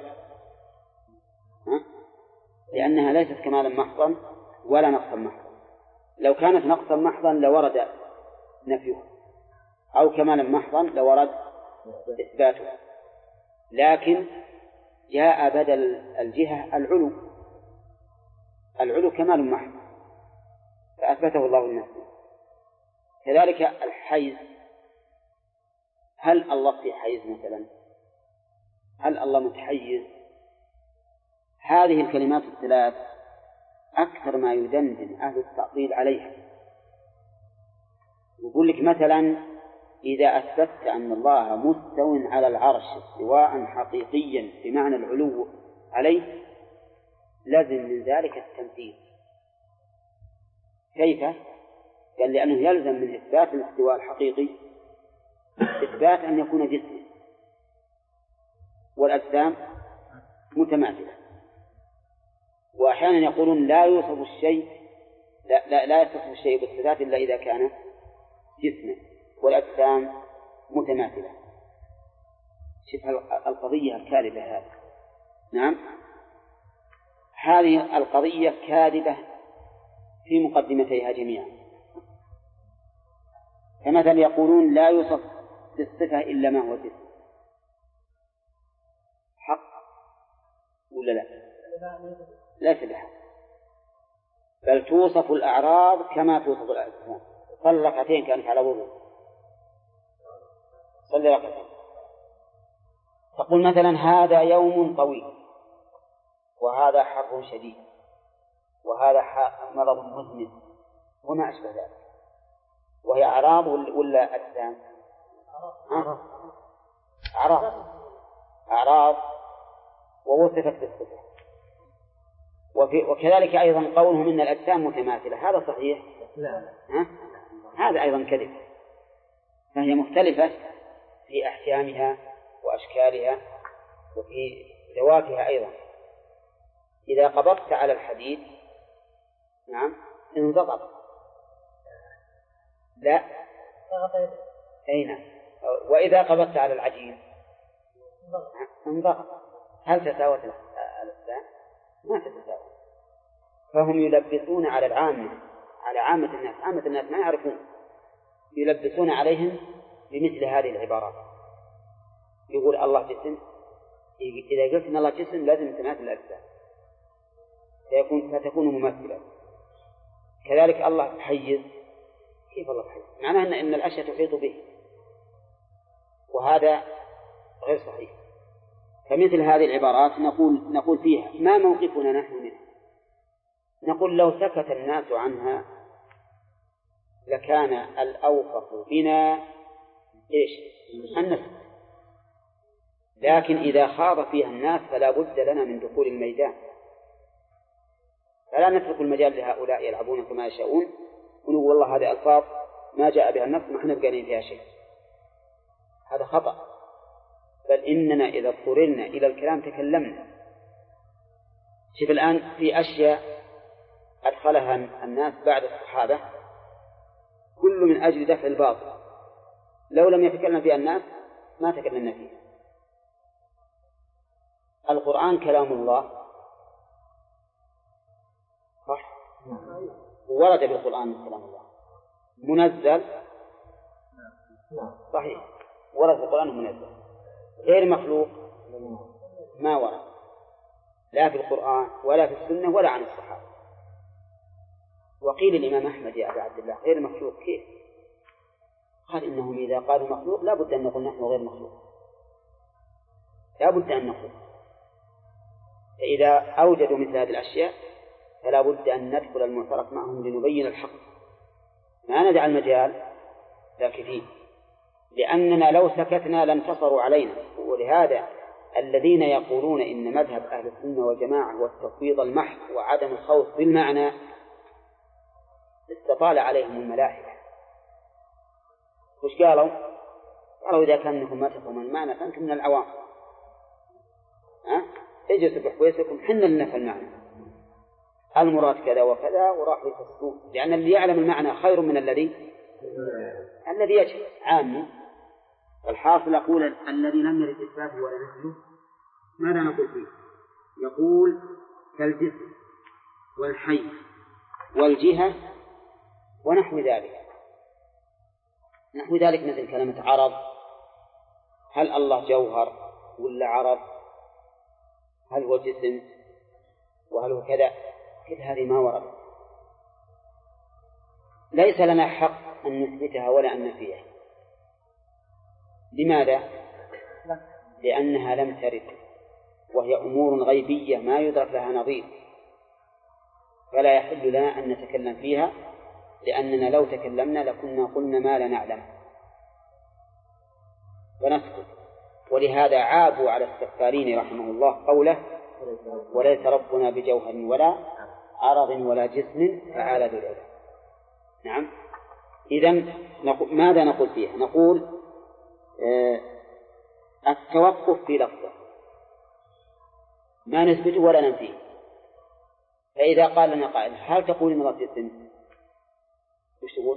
لأنها ليست كمالا محضا ولا نقصا محضا. لو كانت نقصا محضا لورد نفيه، أو كمالا محضا لورد إثباته، لكن جاء بدل الجهة العلو. العلو كمال محض فأثبته الله لنفسه. كذلك الحيز، هل الله في حيز مثلا؟ هل الله متحيز؟ هذه الكلمات الثلاث أكثر ما يدندن أهل التعطيل عليها. يقول لك مثلا إذا أثبتت أن الله مستو على العرش استواء حقيقيا بمعنى العلو عليه لازم من ذلك التمثيل. كيف؟ قال لأنه يلزم من إثبات الاستواء الحقيقي إثبات أن يكون جسما والأجسام متماثلة. وأحيانا يقولون لا يوصف الشيء لا, لا, لا يصف الشيء بالصفات إلا إذا كان جسما والأجسام متماثلة. شوف القضية الكاذبة هذه. نعم هذه القضية كاذبة في مقدمتيها جميعا. فمثلا يقولون لا يوصف بالصفة إلا ما هو جسم، حق ولا لا؟ ليس بحق، بل توصف الأعراض كما توصف الأجسام. صلى ركعتين كانت على وضوء، صلى ركعتين. تقول مثلا هذا يوم طويل، وهذا حر شديد، وهذا مرض مزمن وما أشبه ذلك، وهي أعراض ولا أجسام؟ أعراض أعراض ووصفت بالصفة. وكذلك أيضا قولهم إن الأجسام متماثلة، هذا صحيح؟ لا. ها؟ هذا أيضا كذب، فهي مختلفة في أحكامها وأشكالها وفي ذواتها أيضا. إذا قبضت على الحديد نعم انضغط، لا أي نعم. وإذا قبضت على العجين انضغط. هل تساوت الأجسام؟ ما تتساوى. فهم يلبسون على العامة، على عامة الناس، عامة الناس ما يعرفون، يلبسون عليهم بمثل هذه العبارات. يقول الله جسم، إذا قلت إن الله جسم لازم تماثل الأجسام، فيكون فتكون ممثلة. كذلك الله حيز، كيف الله حيز؟ معناه أن إن الأشياء تحيط به، وهذا غير صحيح. فمثل هذه العبارات نقول نقول فيها ما موقفنا نحن منها؟ نقول لو سكت الناس عنها لكان الأوفق بنا إيش؟ النسك. لكن إذا خاض فيها الناس فلا بد لنا من دخول الميدان، فلا نترك المجال لهؤلاء يلعبون كما يشاءون ونقول والله هذه ألفاظ ما جاء بها النص ما احنا بقانين فيها شيء. هذا خطأ، بل إننا إذا اضطررنا إلى الكلام تكلمنا. شوف الآن في أشياء أدخلها الناس بعد الصحابة كل من أجل دفع الباطل، لو لم يتكلم فيها الناس ما تكلمنا فيها. القرآن كلام الله صح؟ ورد بالقرآن كلام الله منزل صحيح، ورد بالقرآن منزل غير مخلوق ما ورد لا في القرآن ولا في السنة ولا عن الصحابة. وقيل الإمام أحمد يا أبا عبد الله غير مخلوق كيف؟ قال إنهم إذا قالوا مخلوق لا بد أن نقول نحن غير مخلوق، لا بد أن نقول. فإذا أوجدوا مثل هذه الأشياء فلا بد أن ندخل المعترف معهم لنبين الحق، ما ندع المجال ساكتين، لأننا لو سكتنا لانتصروا علينا. ولهذا الذين يقولون إن مذهب أهل السنة والجماعة هو التفويض المحض وعدم الخوض بالمعنى استطال عليهم الملاحدة. وش قالوا؟ قالوا إذا كان منكم ما تفهمون المعنى فأنتم من العوام، ها؟ اجلسوا بحويسكم حنا لنا المعنى، المراد كذا وكذا، وراحوا يفسرون، لأن اللي يعلم المعنى خير من الذي الذي يجهل عامي. الحاصل أقول الذي لم يرد إثباته ولا نفيه ماذا نقول فيه؟ يقول كالجسم والحي والجهة ونحو ذلك. نحو ذلك مثل كلمة عرض، هل الله جوهر ولا عرض؟ هل هو جسم وهل هو كذا؟ كل هذه ما ورد، ليس لنا حق أن نثبتها ولا أن نفيها. لماذا؟ لأنها لم ترد، وهي أمور غيبية ما يدرك لها نظير، فلا يحل لنا أن نتكلم فيها، لأننا لو تكلمنا لكنا قلنا ما لا نعلم ونسكت. ولهذا عابوا على السفارين رحمه الله قوله وليس ربنا بجوهر ولا عرض ولا جسم تعالى ذو العلا. نعم. إذن ماذا نقول فيها؟ نقول آه التوقف في لفظه ما نثبته ولا ننفيه. فإذا قال لنا قائل هل تقول إن الله جسم؟ وش تقول؟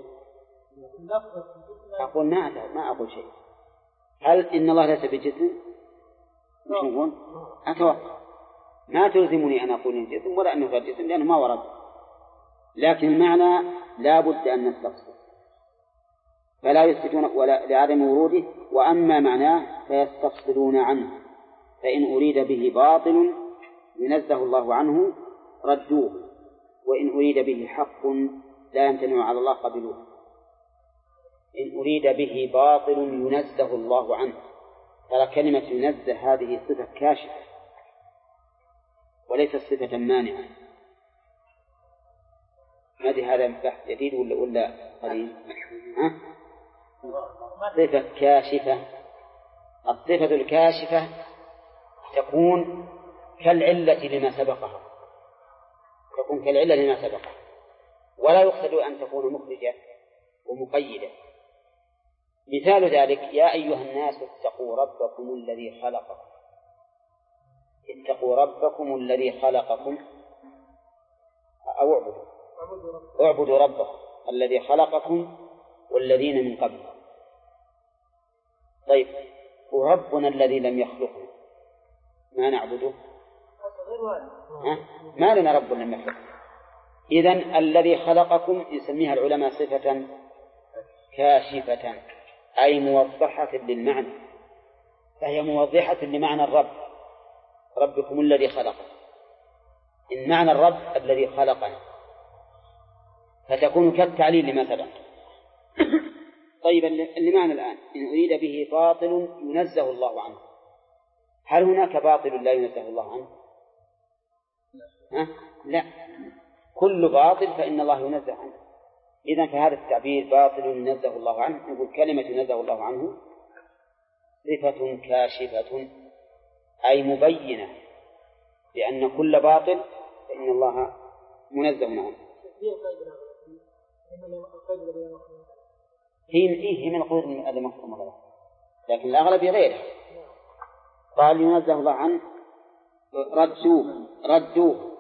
أقول ما ما أقول شيء. هل إن الله ليس بجسم؟ وش نقول؟ أتوقف، ما تلزمني أن أقول إن جسم ولا أنه غير جسم لأنه ما ورد، لكن المعنى لا بد أن نستفسر. فلا يثبتون ولا لعدم وروده. وأما معناه فيستفصلون عنه، فإن أريد به باطل ينزه الله عنه ردوه، وإن أريد به حق لا يمتنع على الله قبلوه. إن أريد به باطل ينزه الله عنه، ترى كلمة ينزه هذه صفة كاشفة وليست صفة مانعة. ما أدري هذا بحث جديد ولا ولا قديم؟ ها؟ صفة كاشفة. الصفة الكاشفة تكون كالعلة لما سبقها، تكون كالعلة لما سبقها، ولا يقصد أن تكون مخرجة ومقيدة. مثال ذلك: يا أيها الناس اتقوا ربكم الذي خلقكم. اتقوا ربكم الذي خلقكم، أو اعبدوا اعبدوا ربكم الذي خلقكم والذين من قبل. طيب، وربنا الذي لم يخلقنا ما نعبده؟ ها؟ ما لنا رب لم يخلقنا. إذن الذي خلقكم يسميها العلماء صفة كاشفة، أي موضحة للمعنى، فهي موضحة لمعنى الرب، ربكم الذي خلق، إن معنى الرب الذي خلقنا، فتكون كالتعليل لما سبق. طيب، اللي الآن إن أريد به باطل ينزه الله عنه، هل هناك باطل لا ينزه الله عنه؟ ها؟ لا، كل باطل فإن الله ينزه عنه. إذن فهذا التعبير باطل ينزه الله عنه، نقول كلمة ينزه الله عنه صفة كاشفة، أي مبينة، لأن كل باطل فإن الله منزه عنه. هي هي من القيود المفهومة، لكن الأغلب غيره. قال ينزه الله عنه ردوه ردوه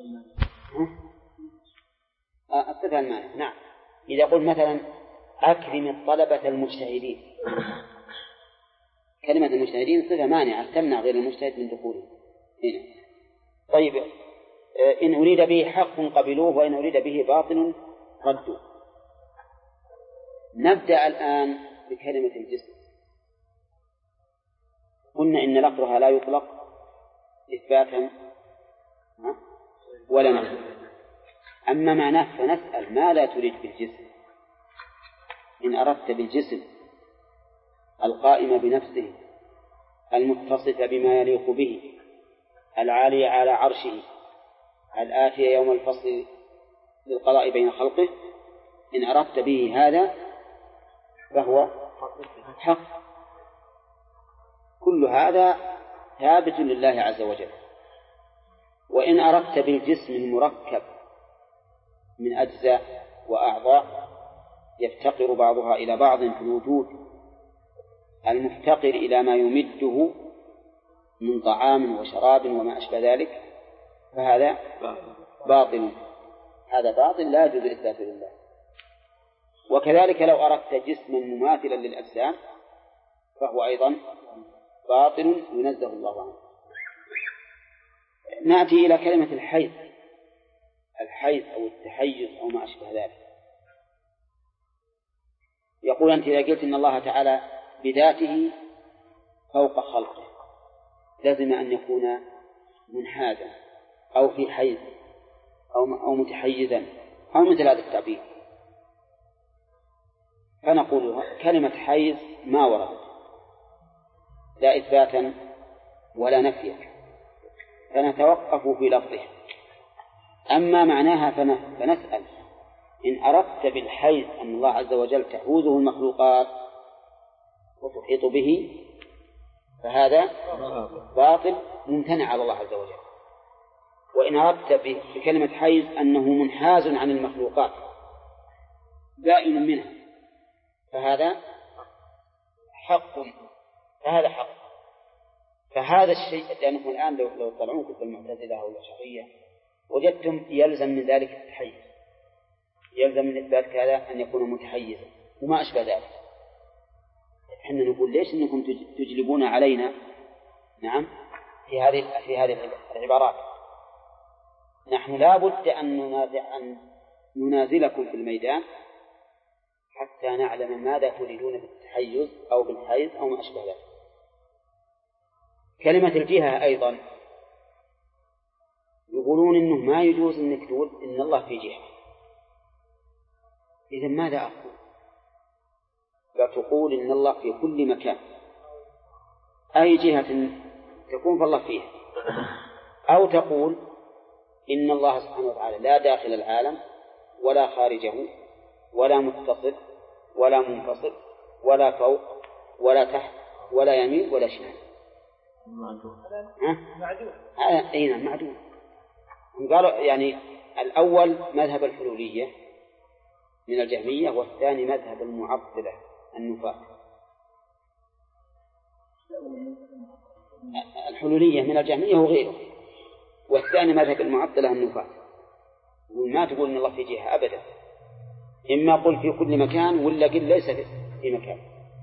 الصفة المانع. نعم، إذا قلت مثلا أكرم الطلبة المجتهدين، كلمة المجتهدين صفة مانعة تمنع غير المجتهد من دخوله هنا. طيب، إن أريد به حق قبلوه، وإن أريد به باطل ردوه. نبدأ الآن بكلمة الجسم. قلنا إن لفظها لا يطلق إثباتا ولا نفي. أما معناه فنسأل: ما لا تريد بالجسم؟ إن أردت بالجسم القائم بنفسه المتصف بما يليق به العالي على عرشه الآتي يوم الفصل للقضاء بين خلقه، إن أردت به هذا فهو حق. كل هذا ثابت لله عز وجل. وإن أردت بالجسم المركب من أجزاء وأعضاء يفتقر بعضها إلى بعض في الوجود، المفتقر إلى ما يمده من طعام وشراب وما أشبه ذلك، فهذا باطل. هذا باطل لا يجوز إثباته لله. وكذلك لو أردت جسما مماثلا للأجسام فهو أيضا باطل ينزه الله عنه. نأتي إلى كلمة الحيز، الحيز أو التحيز أو ما أشبه ذلك. يقول أنت إذا قلت إن الله تعالى بذاته فوق خلقه لازم أن يكون منحازا أو في حيز أو متحيزا أو مثل هذا التعبير، فنقول كلمة حيز ما وردت لا إثباتا ولا نفيا، فنتوقف في لفظها. أما معناها فنسأل: إن أردت بالحيز أن الله عز وجل تحوزه المخلوقات وتحيط به فهذا باطل ممتنع على الله عز وجل. وإن أردت بكلمة حيز أنه منحاز عن المخلوقات بائن منها فهذا حق، فهذا حق. فهذا الشيء لأنه الآن لو لو طلعون كتب المعتزلة أو الأشعرية وجدتم يلزم من ذلك التحيز، يلزم من إثبات كذا أن يكون متحيزا وما أشبه ذلك. إحنا نقول ليش إنكم تجلبون علينا نعم في هذه في هذه العبارات؟ نحن لا بد أن ننازع أن ننازلكم في الميدان حتى نعلم ماذا تريدون بالتحيز أو بالحيز أو ما أشبه ذلك. كلمة الجهة أيضا يقولون إنه ما يجوز إنك تقول إن الله في جهة. إذا ماذا أقول؟ لا تقول إن الله في كل مكان، أي جهة تكون فالله فيها، أو تقول إن الله سبحانه وتعالى لا داخل العالم ولا خارجه ولا متصل ولا منفصل ولا فوق ولا تحت ولا يمين ولا شمال. معدوم. معدوم. أي نعم معدوم. قالوا يعني الأول مذهب الحلولية من الجهمية، والثاني مذهب المعطلة النفاة. الحلولية من الجهمية وغيره، والثاني مذهب المعطلة النفاة. وما تقول إن الله في جهة أبدا، إما قل في كل مكان ولا قل ليس في مكان.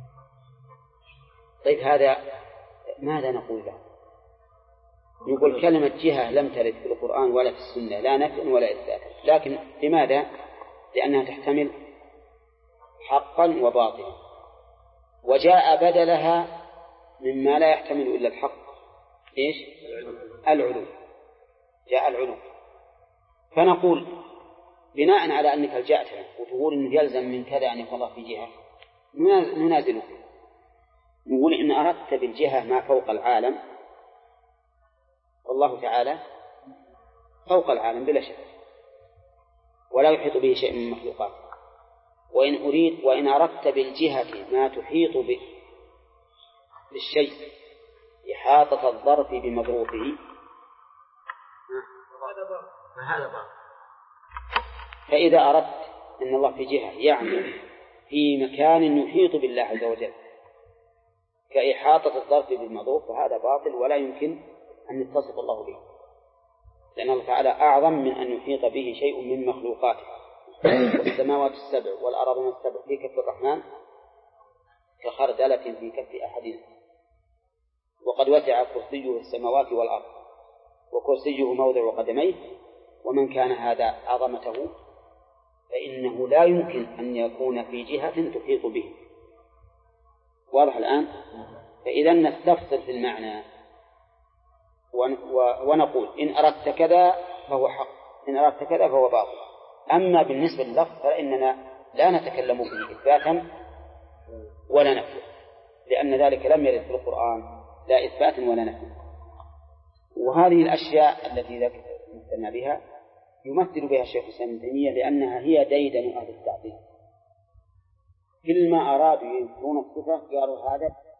طيب هذا ماذا نقول له؟ نقول كلمة جهة لم ترد في القرآن ولا في السنة، لا نفي ولا إثبات. لكن لماذا؟ لأنها تحتمل حقا وباطلا، وجاء بدلها مما لا يحتمل إلا الحق إيش؟ العلو. جاء العلو. فنقول بناء على أنك لجأتنا وتقول إنه يلزم من كذا أن يكون الله في جهة، ننازلك نقول إن أردت بالجهة ما فوق العالم، والله تعالى فوق العالم بلا شك ولا يحيط به شيء من مخلوقاته. وإن أريد وإن أردت بالجهة ما تحيط به بالشيء إحاطة الظرف بمظروفه فهذا باطل. فإذا أردت أن الله في جهة يعني في مكان يحيط بالله عز وجل كإحاطة الظرف بالمظروف فهذا باطل ولا يمكن أن يتصف الله به، لأن الله تعالى أعظم من أن يحيط به شيء من مخلوقاته. والسماوات السبع والأرض السبع في كف الرحمن كخردلة في كف أحدنا، وقد وسع كرسيه السماوات والأرض وكرسيه موضع قدميه، ومن كان هذا عظمته فإنه لا يمكن أن يكون في جهة تحيط به. واضح الآن؟ فإذا نستفصل في المعنى ونقول إن أردت كذا فهو حق، إن أردت كذا فهو باطل. أما بالنسبة لللفظ فإننا لا نتكلم به إثباتا ولا نفيا، لأن ذلك لم يرد في القرآن لا إثباتا ولا نفيا. وهذه الأشياء التي مثلنا بها يمثل بها الشيخ الإسلام ابن تيمية، لأنها هي ديدن أهل التعطيل. كل ما أرادوا ينكرون الصفة قالوا هذا